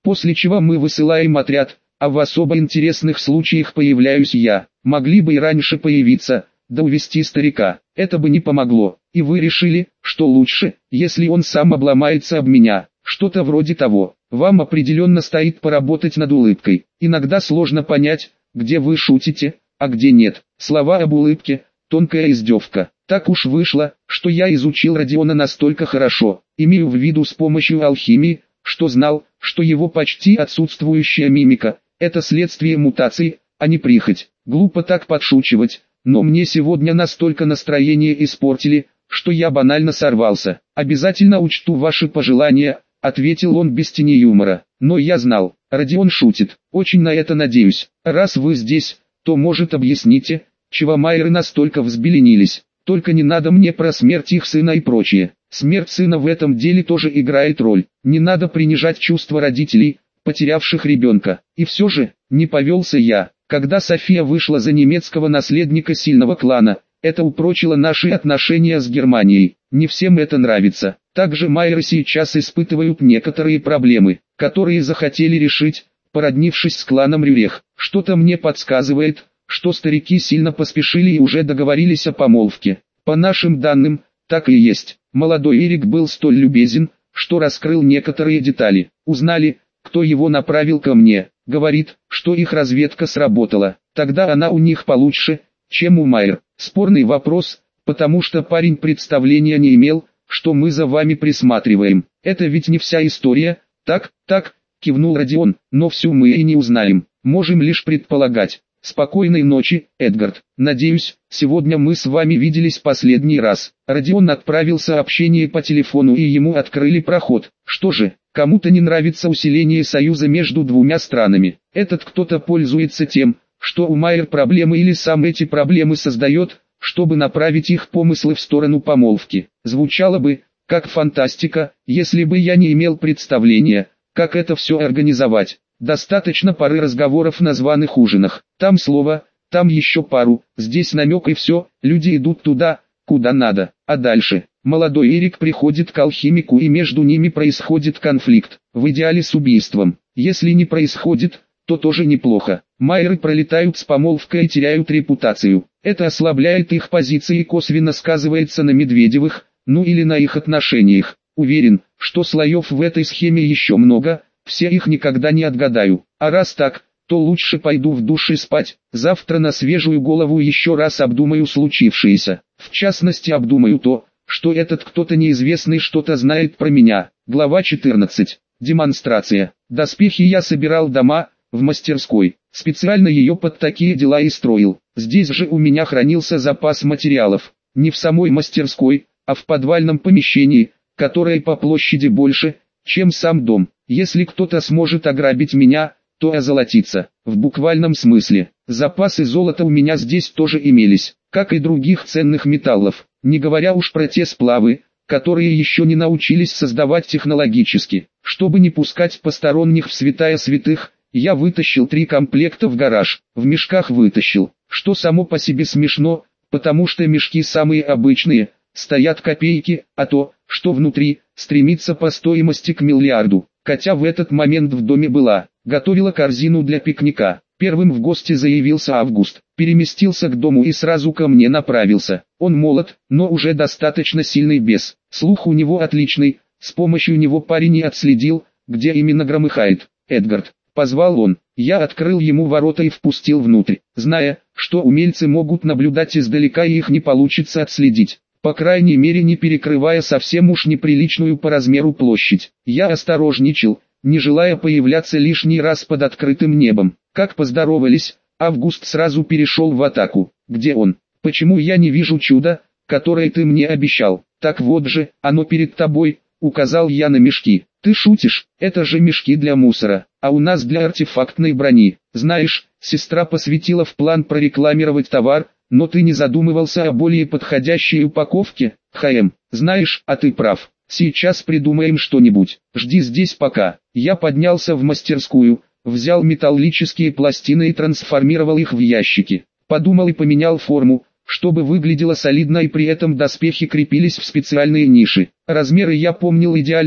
После чего мы высылаем отряд, а в особо интересных случаях появляюсь я. Могли бы и раньше появиться, да увести старика. Это бы не помогло. И вы решили, что лучше, если он сам обломается об меня. Что-то вроде того. Вам определенно стоит поработать над улыбкой. Иногда сложно понять, где вы шутите, а где нет. Слова об улыбке – тонкая издевка. Так уж вышло, что я изучил Родиона настолько хорошо, имею в виду с помощью алхимии, что знал, что его почти отсутствующая мимика – это следствие мутаций, а не прихоть. Глупо так подшучивать, но мне сегодня настолько настроение испортили, что я банально сорвался. «Обязательно учту ваши пожелания», — ответил он без тени юмора. Но я знал, Родион шутит. Очень на это надеюсь. Раз вы здесь, то может объясните, чего Майеры настолько взбеленились. Только не надо мне про смерть их сына и прочее. Смерть сына в этом деле тоже играет роль. Не надо принижать чувства родителей, потерявших ребенка. И все же, не повелся я. Когда София вышла за немецкого наследника сильного клана, это упрочило наши отношения с Германией. Не всем это нравится. Также Майеры сейчас испытывают некоторые проблемы, которые захотели решить, породнившись с кланом Рюрех. Что-то мне подсказывает, что старики сильно поспешили и уже договорились о помолвке. По нашим данным, так и есть. Молодой Эрик был столь любезен, что раскрыл некоторые детали. Узнали, кто его направил ко мне. Говорит, что их разведка сработала. Тогда она у них получше, чем у Майер. Спорный вопрос, потому что парень представления не имел, что мы за вами присматриваем. Это ведь не вся история, так, так, кивнул Родион, но всю мы и не узнаем. Можем лишь предполагать. Спокойной ночи, Эдгард. Надеюсь, сегодня мы с вами виделись последний раз. Родион отправил сообщение по телефону и ему открыли проход. Что же, кому-то не нравится усиление союза между двумя странами. Этот кто-то пользуется тем, что у Майер проблемы или сам эти проблемы создает, чтобы направить их помыслы в сторону помолвки. Звучало бы, как фантастика, если бы я не имел представления, как это все организовать. Достаточно пары разговоров на званых ужинах. Там слово, там еще пару, здесь намек и все, люди идут туда, куда надо. А дальше, молодой Эрик приходит к алхимику и между ними происходит конфликт, в идеале с убийством. Если не происходит, то тоже неплохо. Майеры пролетают с помолвкой и теряют репутацию. Это ослабляет их позиции и косвенно сказывается на Медведевых, ну или на их отношениях. Уверен, что слоев в этой схеме еще много, все их никогда не отгадаю. А раз так, то лучше пойду в душ и спать. Завтра на свежую голову еще раз обдумаю случившееся. В частности обдумаю то, что этот кто-то неизвестный что-то знает про меня. Глава четырнадцать. Демонстрация. Доспехи я собирал дома, в мастерской. Специально ее под такие дела и строил. Здесь же у меня хранился запас материалов. Не в самой мастерской, а в подвальном помещении, которое по площади больше, чем сам дом. Если кто-то сможет ограбить меня, то озолотиться. В буквальном смысле. Запасы золота у меня здесь тоже имелись, как и других ценных металлов. Не говоря уж про те сплавы, которые еще не научились создавать технологически. Чтобы не пускать посторонних в святая святых, я вытащил три комплекта в гараж. В мешках вытащил, что само по себе смешно, потому что мешки самые обычные, стоят копейки, а то, что внутри, стремится по стоимости к миллиарду. Катя в этот момент в доме была, готовила корзину для пикника. Первым в гости заявился Август, переместился к дому и сразу ко мне направился. Он молод, но уже достаточно сильный бес. Слух у него отличный, с помощью него парень и отследил, где именно громыхает. «Эдгард», — позвал он. Я открыл ему ворота и впустил внутрь, зная, что умельцы могут наблюдать издалека и их не получится отследить. По крайней мере не перекрывая совсем уж неприличную по размеру площадь. Я осторожничал, не желая появляться лишний раз под открытым небом. Как поздоровались, Август сразу перешел в атаку. «Где он? Почему я не вижу чуда, которое ты мне обещал?» «Так вот же, оно перед тобой», — указал я на мешки. «Ты шутишь, это же мешки для мусора, а у нас для артефактной брони. Знаешь, сестра посвятила в план прорекламировать товар, но ты не задумывался о более подходящей упаковке, ХМ. Знаешь, а ты прав. Сейчас придумаем что-нибудь. Жди здесь пока». Я поднялся в мастерскую, взял металлические пластины и трансформировал их в ящики. Подумал и поменял форму, чтобы выглядело солидно и при этом доспехи крепились в специальные ниши. Размеры я помнил идеально и,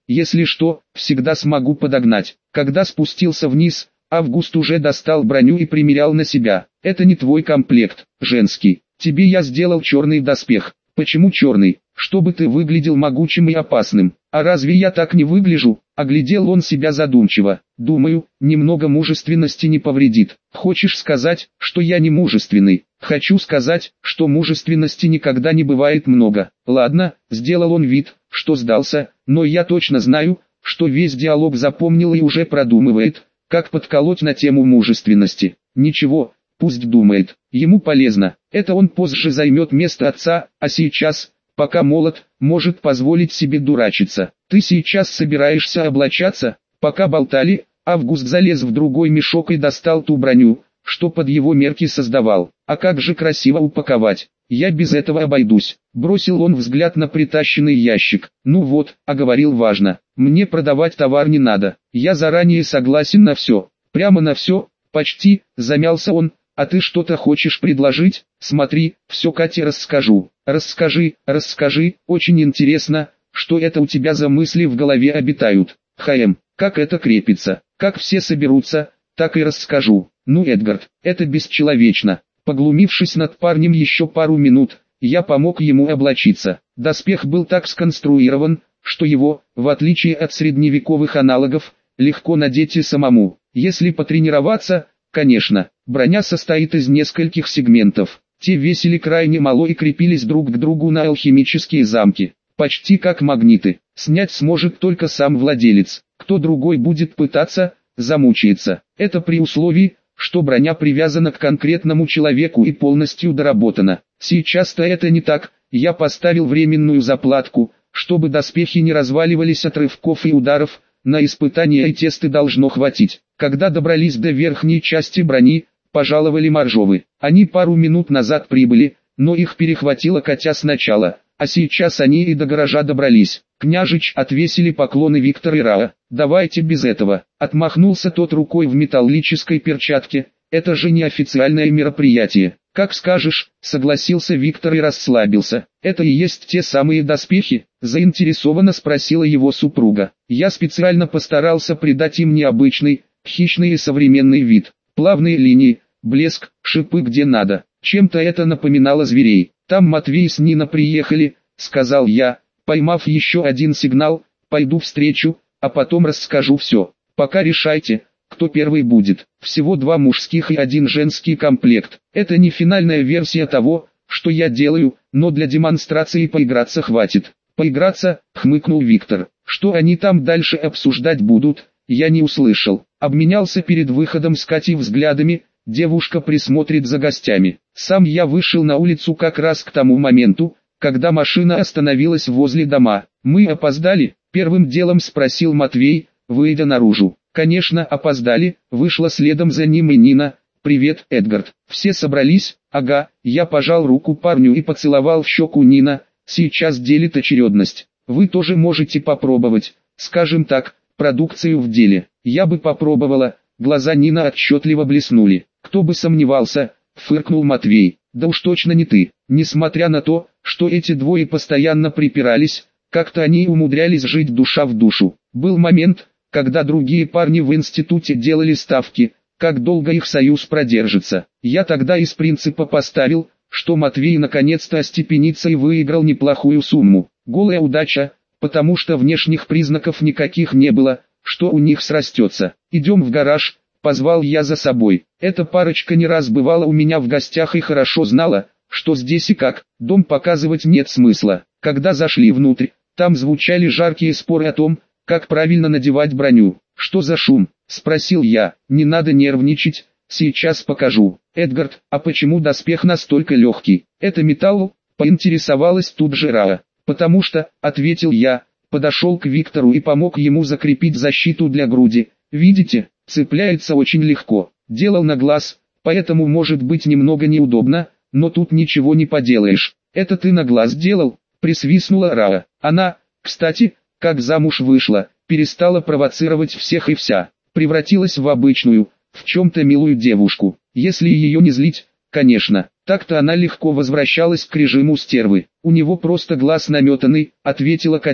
если что, всегда смогу подогнать. Когда спустился вниз, Август уже достал броню и примерял на себя. Это не твой комплект, женский. Тебе я сделал черный доспех. Почему черный? Чтобы ты выглядел могучим и опасным. А разве я так не выгляжу? Оглядел он себя задумчиво. Думаю, немного мужественности не повредит. Хочешь сказать, что я не мужественный? Хочу сказать, что мужественности никогда не бывает много. Ладно, сделал он вид, что сдался, но я точно знаю, что весь диалог запомнил и уже продумывает, как подколоть на тему мужественности. Ничего, пусть думает, ему полезно. Это он позже займет место отца, а сейчас, пока молод, может позволить себе дурачиться. Ты сейчас собираешься облачаться? Пока болтали, Август залез в другой мешок и достал ту броню, что под его мерки создавал. А как же красиво упаковать? Я без этого обойдусь. Бросил он взгляд на притащенный ящик. Ну вот, а говорил важно. Мне продавать товар не надо. Я заранее согласен на все. Прямо на все, почти, замялся он. А ты что-то хочешь предложить? Смотри, все Кате расскажу. Расскажи, расскажи, очень интересно, что это у тебя за мысли в голове обитают. Хм, как это крепится, как все соберутся, так и расскажу. Ну, Эдгард, это бесчеловечно. Поглумившись над парнем еще пару минут, я помог ему облачиться. Доспех был так сконструирован, что его, в отличие от средневековых аналогов, легко надеть и самому. Если потренироваться, конечно, броня состоит из нескольких сегментов. Те весили крайне мало и крепились друг к другу на алхимические замки. Почти как магниты. Снять сможет только сам владелец. Кто другой будет пытаться, замучается. Это при условии, что броня привязана к конкретному человеку и полностью доработана. Сейчас-то это не так. Я поставил временную заплатку, чтобы доспехи не разваливались от рывков и ударов. На испытания и тесты должно хватить. Когда добрались до верхней части брони, пожаловали Моржовы. Они пару минут назад прибыли, но их перехватила Катя сначала, а сейчас они и до гаража добрались. Княжич отвесили поклоны Виктор и Раа. «Давайте без этого», — отмахнулся тот рукой в металлической перчатке, «это же не официальное мероприятие». «Как скажешь», — согласился Виктор и расслабился. «Это и есть те самые доспехи?» — заинтересованно спросила его супруга. «Я специально постарался придать им необычный, хищный и современный вид. Плавные линии, блеск, шипы где надо. Чем-то это напоминало зверей. Там Матвей с Нина приехали», — сказал я, поймав еще один сигнал. «Пойду встречу, а потом расскажу все. Пока решайте, кто первый будет. Всего два мужских и один женский комплект. Это не финальная версия того, что я делаю, но для демонстрации поиграться хватит». «Поиграться», — хмыкнул Виктор. «Что они там дальше обсуждать будут, я не услышал». Обменялся перед выходом с Катей взглядами, девушка присмотрит за гостями. Сам я вышел на улицу как раз к тому моменту, когда машина остановилась возле дома. «Мы опоздали?» — первым делом спросил Матвей, выйдя наружу. «Конечно опоздали», — вышла следом за ним и Нина. «Привет, Эдгард». «Все собрались?» «Ага». Я пожал руку парню и поцеловал в щеку. «Нина, сейчас делит очередность. Вы тоже можете попробовать, скажем так, продукцию в деле». «Я бы попробовала». Глаза Нины отчетливо блеснули. «Кто бы сомневался», — фыркнул Матвей. «Да уж точно не ты». Несмотря на то, что эти двое постоянно припирались, как-то они умудрялись жить душа в душу. Был момент, когда другие парни в институте делали ставки, как долго их союз продержится. Я тогда из принципа поставил, что Матвей наконец-то остепенится и выиграл неплохую сумму. Голая удача, потому что внешних признаков никаких не было, что у них срастется. «Идем в гараж», — позвал я за собой. Эта парочка не раз бывала у меня в гостях и хорошо знала, что здесь и как. Дом показывать нет смысла. Когда зашли внутрь, там звучали жаркие споры о том, как правильно надевать броню. «Что за шум?» — спросил я. «Не надо нервничать, сейчас покажу». «Эдгард, а почему доспех настолько легкий?» «Это металл?» — поинтересовалась тут же Раа. «Потому что», — ответил я, подошел к Виктору и помог ему закрепить защиту для груди. «Видите, цепляется очень легко. Делал на глаз, поэтому может быть немного неудобно, но тут ничего не поделаешь». «Это ты на глаз делал?» — присвистнула Раа. Она, кстати, как замуж вышла, перестала провоцировать всех и вся, превратилась в обычную, в чем-то милую девушку. Если ее не злить, конечно, так-то она легко возвращалась к режиму стервы. «У него просто глаз наметанный», — ответила Катя,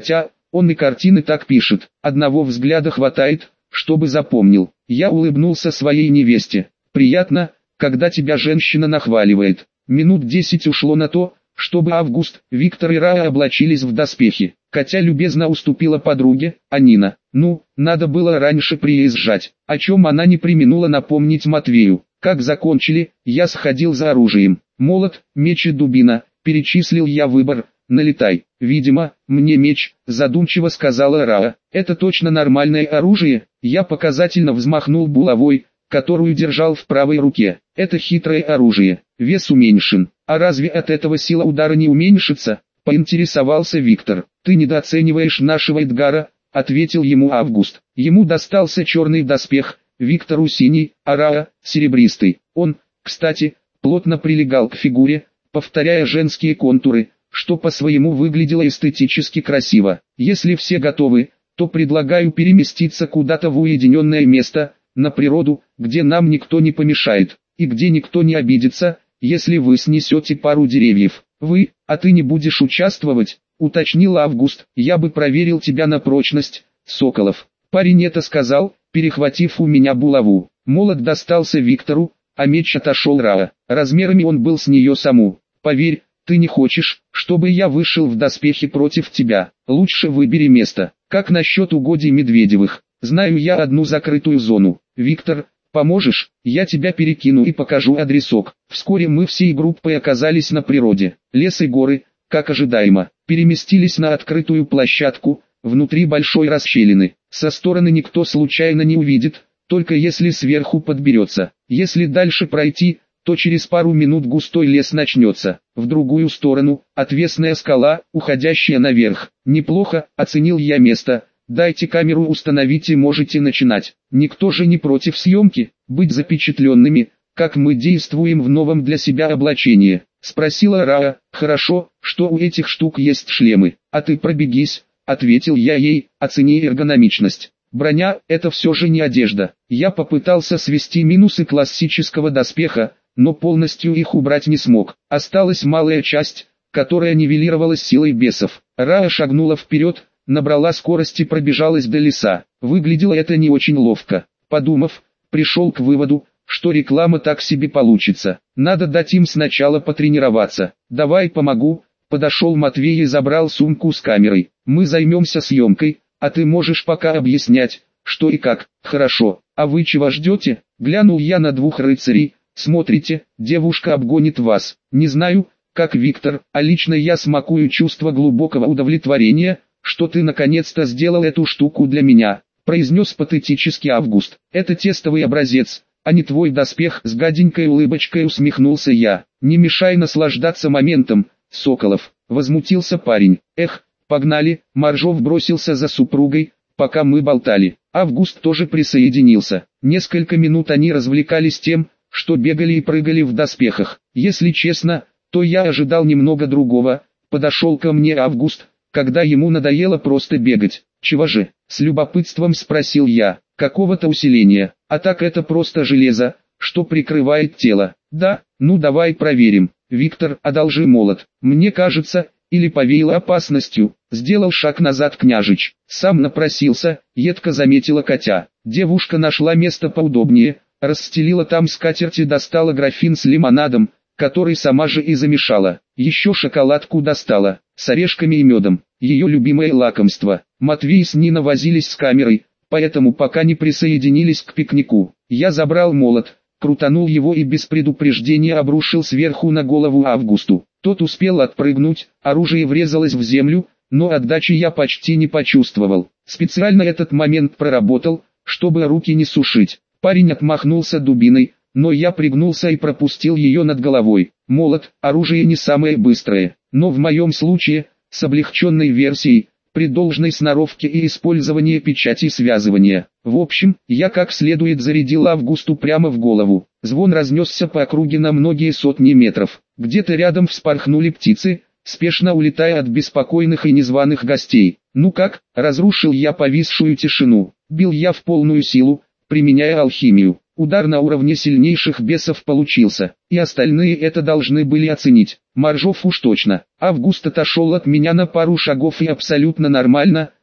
Он и картины так пишет, одного взгляда хватает, чтобы запомнил. Я улыбнулся своей невесте. Приятно, когда тебя женщина нахваливает. Минут десять ушло на то, чтобы Август, Виктор и Рая облачились в доспехи. Катя любезно уступила подруге, а Нина, ну, надо было раньше приезжать, о чем она не преминула напомнить Матвею. Как закончили, я сходил за оружием. Молот, меч и дубина, перечислил я выбор, налетай. Видимо, мне меч, задумчиво сказала Рая. Это точно нормальное оружие? Я показательно взмахнул булавой, которую держал в правой руке. Это хитрое оружие, вес уменьшен. А разве от этого сила удара не уменьшится? Поинтересовался Виктор. Ты недооцениваешь нашего Эдгара, ответил ему Август. Ему достался черный доспех, Виктору синий, а Рая серебристый. Он, кстати, плотно прилегал к фигуре, повторяя женские контуры, что по-своему выглядело эстетически красиво. Если все готовы, то предлагаю переместиться куда-то в уединенное место, на природу, где нам никто не помешает, и где никто не обидится, если вы снесете пару деревьев. Вы, а ты не будешь участвовать, уточнил Август. Я бы проверил тебя на прочность, Соколов. Парень это сказал, перехватив у меня булаву. Молот достался Виктору, а меч отошел Раа. Размерами он был с нее саму. Поверь, ты не хочешь, чтобы я вышел в доспехи против тебя. Лучше выбери место. Как насчет угодий Медведевых? Знаю я одну закрытую зону. Виктор, поможешь? Я тебя перекину и покажу адресок. Вскоре мы всей группой оказались на природе. Лес и горы, как ожидаемо, переместились на открытую площадку, внутри большой расщелины. Со стороны никто случайно не увидит, только если сверху подберется. Если дальше пройти, то через пару минут густой лес начнется. В другую сторону, отвесная скала, уходящая наверх. Неплохо, оценил я место. Дайте камеру установить и можете начинать. Никто же не против съемки, быть запечатленными, как мы действуем в новом для себя облачении. Спросила Рая. Хорошо, что у этих штук есть шлемы. А ты пробегись, ответил я ей, оцени эргономичность. Броня – это все же не одежда. Я попытался свести минусы классического доспеха, но полностью их убрать не смог. Осталась малая часть, которая нивелировалась силой бесов. Рая шагнула вперед, набрала скорость и пробежалась до леса. Выглядело это не очень ловко. Подумав, пришел к выводу, что реклама так себе получится. Надо дать им сначала потренироваться. Давай помогу. Подошел Матвей и забрал сумку с камерой. Мы займемся съемкой, а ты можешь пока объяснять, что и как. Хорошо, а вы чего ждете? Глянул я на двух рыцарей. Смотрите, девушка обгонит вас. Не знаю, как Виктор, а лично я смакую чувство глубокого удовлетворения, что ты наконец-то сделал эту штуку для меня, произнес патетически Август. Это тестовый образец, а не твой доспех, с гаденькой улыбочкой усмехнулся я. Не мешай наслаждаться моментом, Соколов, возмутился парень. Эх, погнали, Моржов бросился за супругой, пока мы болтали. Август тоже присоединился. Несколько минут они развлекались тем, что бегали и прыгали в доспехах. Если честно, то я ожидал немного другого. Подошел ко мне Август, когда ему надоело просто бегать. Чего же? С любопытством спросил я. Какого-то усиления. А так это просто железо, что прикрывает тело. Да, ну давай проверим. Виктор, одолжи молот. Мне кажется, или повеяло опасностью. Сделал шаг назад княжич. Сам напросился, едко заметила Катя. Девушка нашла место поудобнее, расстелила там скатерть и достала графин с лимонадом, который сама же и замешала. Еще шоколадку достала, с орешками и медом. Ее любимое лакомство. Матвей с Ниной возились с камерой, поэтому пока не присоединились к пикнику. Я забрал молот, крутанул его и без предупреждения обрушил сверху на голову Августу. Тот успел отпрыгнуть, оружие врезалось в землю, но отдачи я почти не почувствовал. Специально этот момент проработал, чтобы руки не сушить. Парень отмахнулся дубиной, но я пригнулся и пропустил ее над головой. Молот, оружие не самое быстрое, но в моем случае, с облегченной версией, при должной сноровке и использовании печати связывания. В общем, я как следует зарядил Августу прямо в голову. Звон разнесся по округе на многие сотни метров. Где-то рядом вспорхнули птицы, спешно улетая от беспокойных и незваных гостей. Ну как, разрушил я повисшую тишину. Бил я в полную силу, применяя алхимию. Удар на уровне сильнейших бесов получился, и остальные это должны были оценить. Моржов уж точно. Август отошел от меня на пару шагов и абсолютно нормально,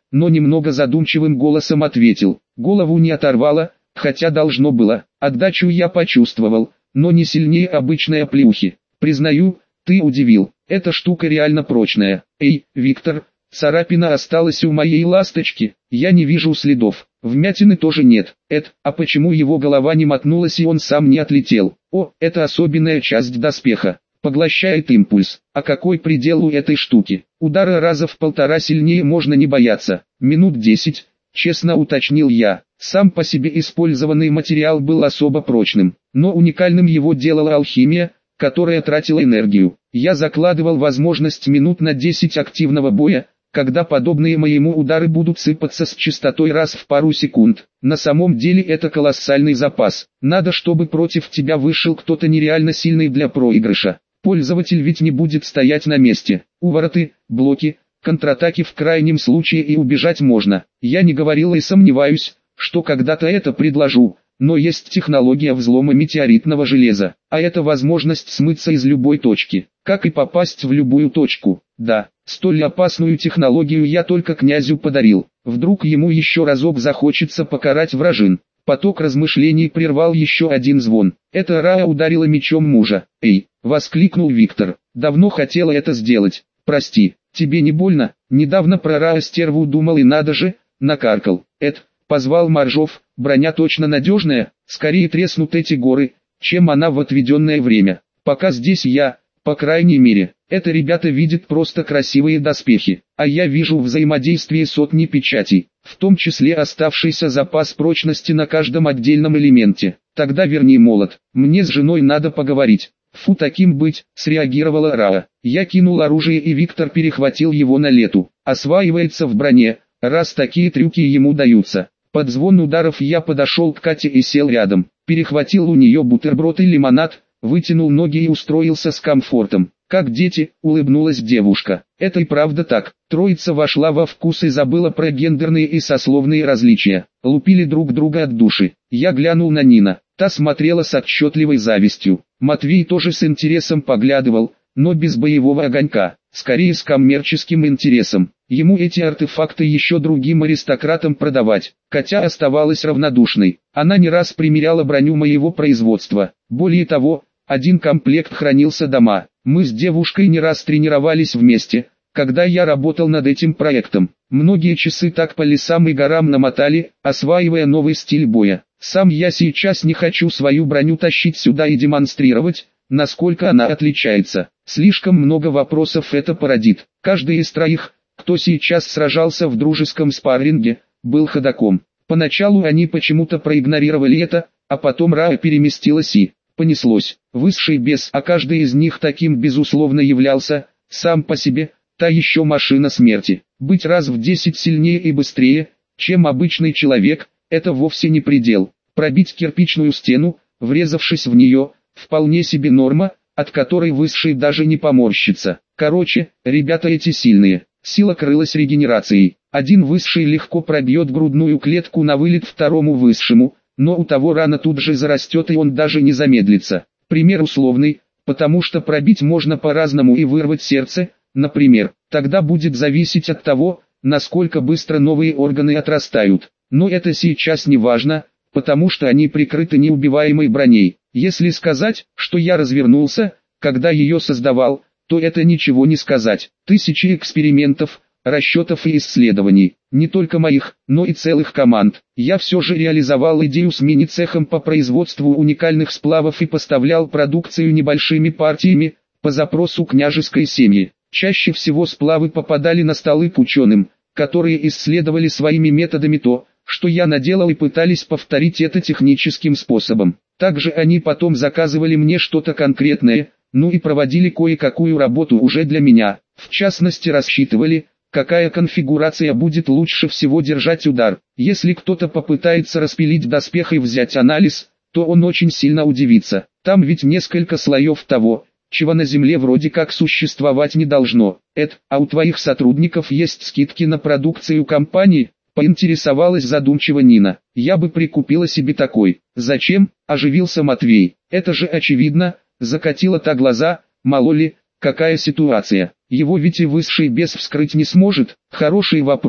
но немного задумчивым голосом ответил. Голову не оторвало, хотя должно было. Отдачу я почувствовал, но не сильнее обычной оплеухи. Признаю, ты удивил. Эта штука реально прочная. Эй, Виктор, царапина осталась у моей ласточки. Я не вижу следов. Вмятины тоже нет. Эд, а почему его голова не мотнулась и он сам не отлетел? О, это особенная часть доспеха. Поглощает импульс. А какой предел у этой штуки? Удара раза в полтора сильнее можно не бояться. Минут десять, честно уточнил я. Сам по себе использованный материал был особо прочным, но уникальным его делала алхимия, которая тратила энергию. Я закладывал возможность минут на десять активного боя, когда подобные моему удары будут сыпаться с частотой раз в пару секунд. На самом деле это колоссальный запас. Надо, чтобы против тебя вышел кто-то нереально сильный для проигрыша. Пользователь ведь не будет стоять на месте. Увороты, блоки, контратаки в крайнем случае и убежать можно. Я не говорил и сомневаюсь, что когда-то это предложу. Но есть технология взлома метеоритного железа, а это возможность смыться из любой точки, как и попасть в любую точку. Да, столь опасную технологию я только князю подарил. Вдруг ему еще разок захочется покарать вражин. Поток размышлений прервал еще один звон. Это Раа ударила мечом мужа. «Эй!» — воскликнул Виктор. «Давно хотела это сделать. Прости, тебе не больно?» Недавно про Раа стерву думал и надо же, накаркал. «Эд!» — позвал Моржов. «Броня точно надежная, скорее треснут эти горы, чем она в отведенное время. Пока здесь я, по крайней мере, это ребята видят просто красивые доспехи, а я вижу взаимодействие сотни печатей, в том числе оставшийся запас прочности на каждом отдельном элементе. Тогда верни молот, мне с женой надо поговорить». «Фу, таким быть», — среагировала Раа. Я кинул оружие и Виктор перехватил его на лету. Осваивается в броне, раз такие трюки ему даются. Под звон ударов я подошел к Кате и сел рядом, перехватил у нее бутерброд и лимонад, вытянул ноги и устроился с комфортом. «Как дети», — улыбнулась девушка. «Это и правда так». Троица вошла во вкус и забыла про гендерные и сословные различия. Лупили друг друга от души. Я глянул на Нина. Та смотрела с отчетливой завистью. Матвей тоже с интересом поглядывал, но без боевого огонька, скорее с коммерческим интересом. Ему эти артефакты еще другим аристократам продавать. Катя оставалась равнодушной. Она не раз примеряла броню моего производства. Более того, один комплект хранился дома. Мы с девушкой не раз тренировались вместе, когда я работал над этим проектом. Многие часы так по лесам и горам намотали, осваивая новый стиль боя. Сам я сейчас не хочу свою броню тащить сюда и демонстрировать, насколько она отличается. Слишком много вопросов это породит. Каждый из троих, кто сейчас сражался в дружеском спарринге, был ходоком. Поначалу они почему-то проигнорировали это, а потом Раа переместилась и понеслось. Высший бес, а каждый из них таким безусловно являлся, сам по себе, та еще машина смерти. Быть раз в десять сильнее и быстрее, чем обычный человек, это вовсе не предел. Пробить кирпичную стену, врезавшись в нее, вполне себе норма, от которой высший даже не поморщится. Короче, ребята эти сильные. Сила крылась регенерацией. Один высший легко пробьет грудную клетку на вылет второму высшему, но у того рана тут же зарастет и он даже не замедлится. Пример условный, потому что пробить можно по-разному и вырвать сердце, например. Тогда будет зависеть от того, насколько быстро новые органы отрастают. Но это сейчас не важно, потому что они прикрыты неубиваемой броней. Если сказать, что я развернулся, когда ее создавал, то это ничего не сказать. Тысячи экспериментов, расчетов и исследований, не только моих, но и целых команд. Я все же реализовал идею с мини-цехом по производству уникальных сплавов и поставлял продукцию небольшими партиями, по запросу княжеской семьи. Чаще всего сплавы попадали на столы к ученым, которые исследовали своими методами то, что я наделал и пытались повторить это техническим способом. Также они потом заказывали мне что-то конкретное, ну и проводили кое-какую работу уже для меня. В частности рассчитывали, какая конфигурация будет лучше всего держать удар. Если кто-то попытается распилить доспех и взять анализ, то он очень сильно удивится. Там ведь несколько слоев того, чего на земле вроде как существовать не должно. Эд, а у твоих сотрудников есть скидки на продукцию компании? Поинтересовалась задумчиво Нина. Я бы прикупила себе такой. Зачем? Оживился Матвей. Это же очевидно, закатила та глаза, мало ли, какая ситуация. Его ведь и высший бес вскрыть не сможет. Хороший вопрос.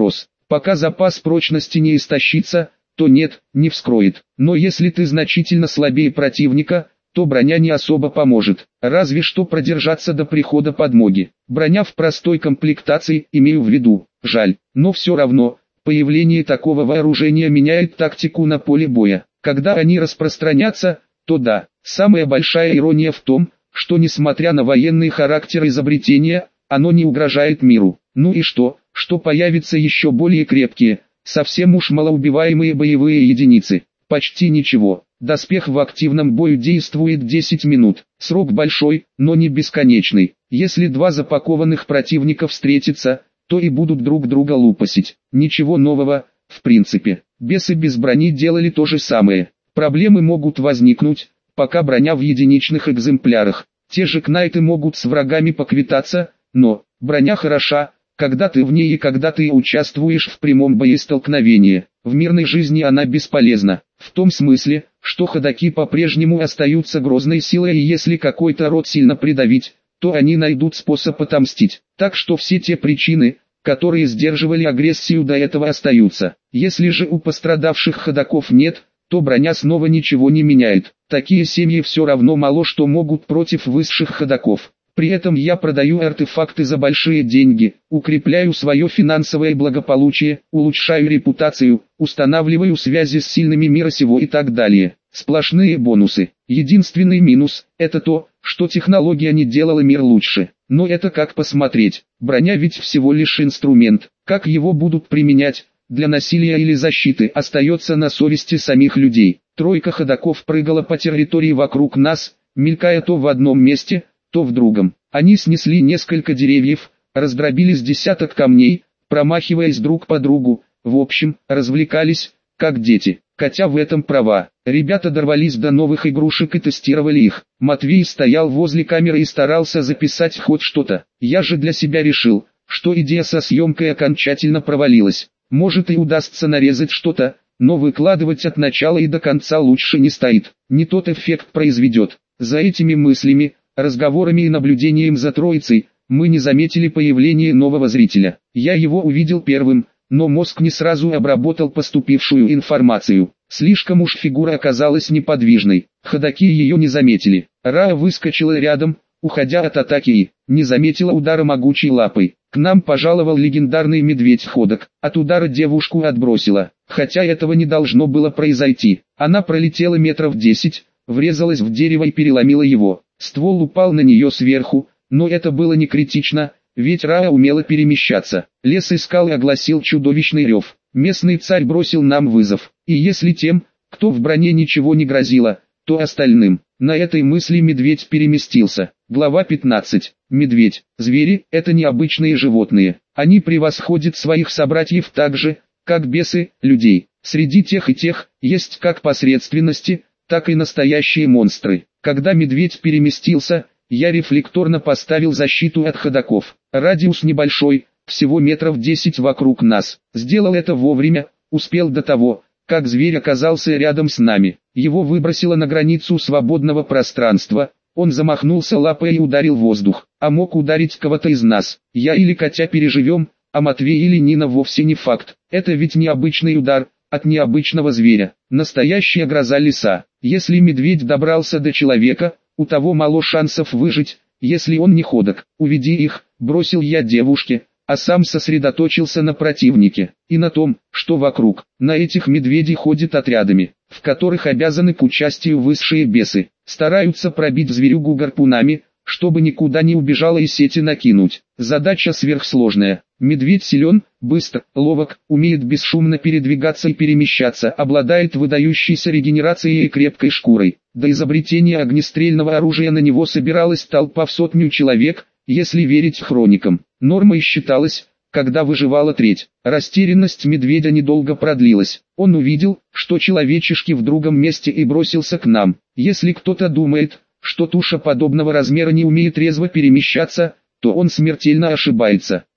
Пока запас прочности не истощится, то нет, не вскроет. Но если ты значительно слабее противника, то броня не особо поможет, разве что продержаться до прихода подмоги. Броня в простой комплектации, имею в виду, жаль, но все равно, появление такого вооружения меняет тактику на поле боя. Когда они распространятся, то да, самая большая ирония в том, что несмотря на военный характер изобретения, оно не угрожает миру. Ну и что, что появятся еще более крепкие, совсем уж малоубиваемые боевые единицы. Почти ничего. Доспех в активном бою действует десять минут. Срок большой, но не бесконечный. Если два запакованных противника встретятся, то и будут друг друга лупасить. Ничего нового, в принципе. Бесы без брони делали то же самое. Проблемы могут возникнуть, пока броня в единичных экземплярах. Те же кнайты могут с врагами поквитаться, но броня хороша, когда ты в ней и когда ты участвуешь в прямом боестолкновении. В мирной жизни она бесполезна, в том смысле, что ходаки по-прежнему остаются грозной силой, и если какой-то род сильно придавить, то они найдут способ отомстить. Так что все те причины, которые сдерживали агрессию до этого, остаются. Если же у пострадавших ходаков нет, то броня снова ничего не меняет. Такие семьи все равно мало что могут против высших ходаков. При этом я продаю артефакты за большие деньги, укрепляю свое финансовое благополучие, улучшаю репутацию, устанавливаю связи с сильными мира сего и так далее. Сплошные бонусы. Единственный минус – это то, что технология не делала мир лучше. Но это как посмотреть. Броня ведь всего лишь инструмент. Как его будут применять, для насилия или защиты, остается на совести самих людей. Тройка ходаков прыгала по территории вокруг нас, мелькая то в одном месте, то в другом. Они снесли несколько деревьев, раздробили с десяток камней, промахиваясь друг по другу, в общем, развлекались, как дети. Катя в этом права. Ребята дорвались до новых игрушек и тестировали их. Матвей стоял возле камеры и старался записать хоть что-то. Я же для себя решил, что идея со съемкой окончательно провалилась. Может и удастся нарезать что-то, но выкладывать от начала и до конца лучше не стоит. Не тот эффект произведет. За этими мыслями, разговорами и наблюдением за троицей, мы не заметили появления нового зрителя. Я его увидел первым, но мозг не сразу обработал поступившую информацию. Слишком уж фигура оказалась неподвижной. Ходаки ее не заметили. Раа выскочила рядом, уходя от атаки, и не заметила удара могучей лапой. К нам пожаловал легендарный медведь-ходок. От удара девушку отбросила, хотя этого не должно было произойти. Она пролетела метров десять, врезалась в дерево и переломила его. Ствол упал на нее сверху, но это было не критично, ведь Раа умела перемещаться. Лес искал и огласил чудовищный рев. Местный царь бросил нам вызов, и если тем, кто в броне ничего не грозило, то остальным. На этой мысли медведь переместился. Глава пятнадцать. Медведь. Звери – это необычные животные. Они превосходят своих собратьев так же, как бесы, людей. Среди тех и тех, есть как посредственности, так и настоящие монстры. Когда медведь переместился, я рефлекторно поставил защиту от ходаков. Радиус небольшой, всего метров десять вокруг нас. Сделал это вовремя, успел до того, как зверь оказался рядом с нами. Его выбросило на границу свободного пространства. Он замахнулся лапой и ударил воздух. А мог ударить кого-то из нас. Я или Катя переживем, а Матвей или Нина вовсе не факт. Это ведь необычный удар от необычного зверя. Настоящая гроза леса. Если медведь добрался до человека, у того мало шансов выжить, если он не ходок. Уведи их, бросил я девушке, а сам сосредоточился на противнике и на том, что вокруг. На этих медведей ходят отрядами, в которых обязаны к участию высшие бесы. Стараются пробить зверюгу гарпунами, чтобы никуда не убежала и сети накинуть. Задача сверхсложная. Медведь силен, быстр, ловок, умеет бесшумно передвигаться и перемещаться, обладает выдающейся регенерацией и крепкой шкурой. До изобретения огнестрельного оружия на него собиралась толпа в сотню человек, если верить хроникам. Нормой считалось, когда выживала треть. Растерянность медведя недолго продлилась. Он увидел, что человечишки в другом месте, и бросился к нам. Если кто-то думает, что туша подобного размера не умеет резво перемещаться, то он смертельно ошибается.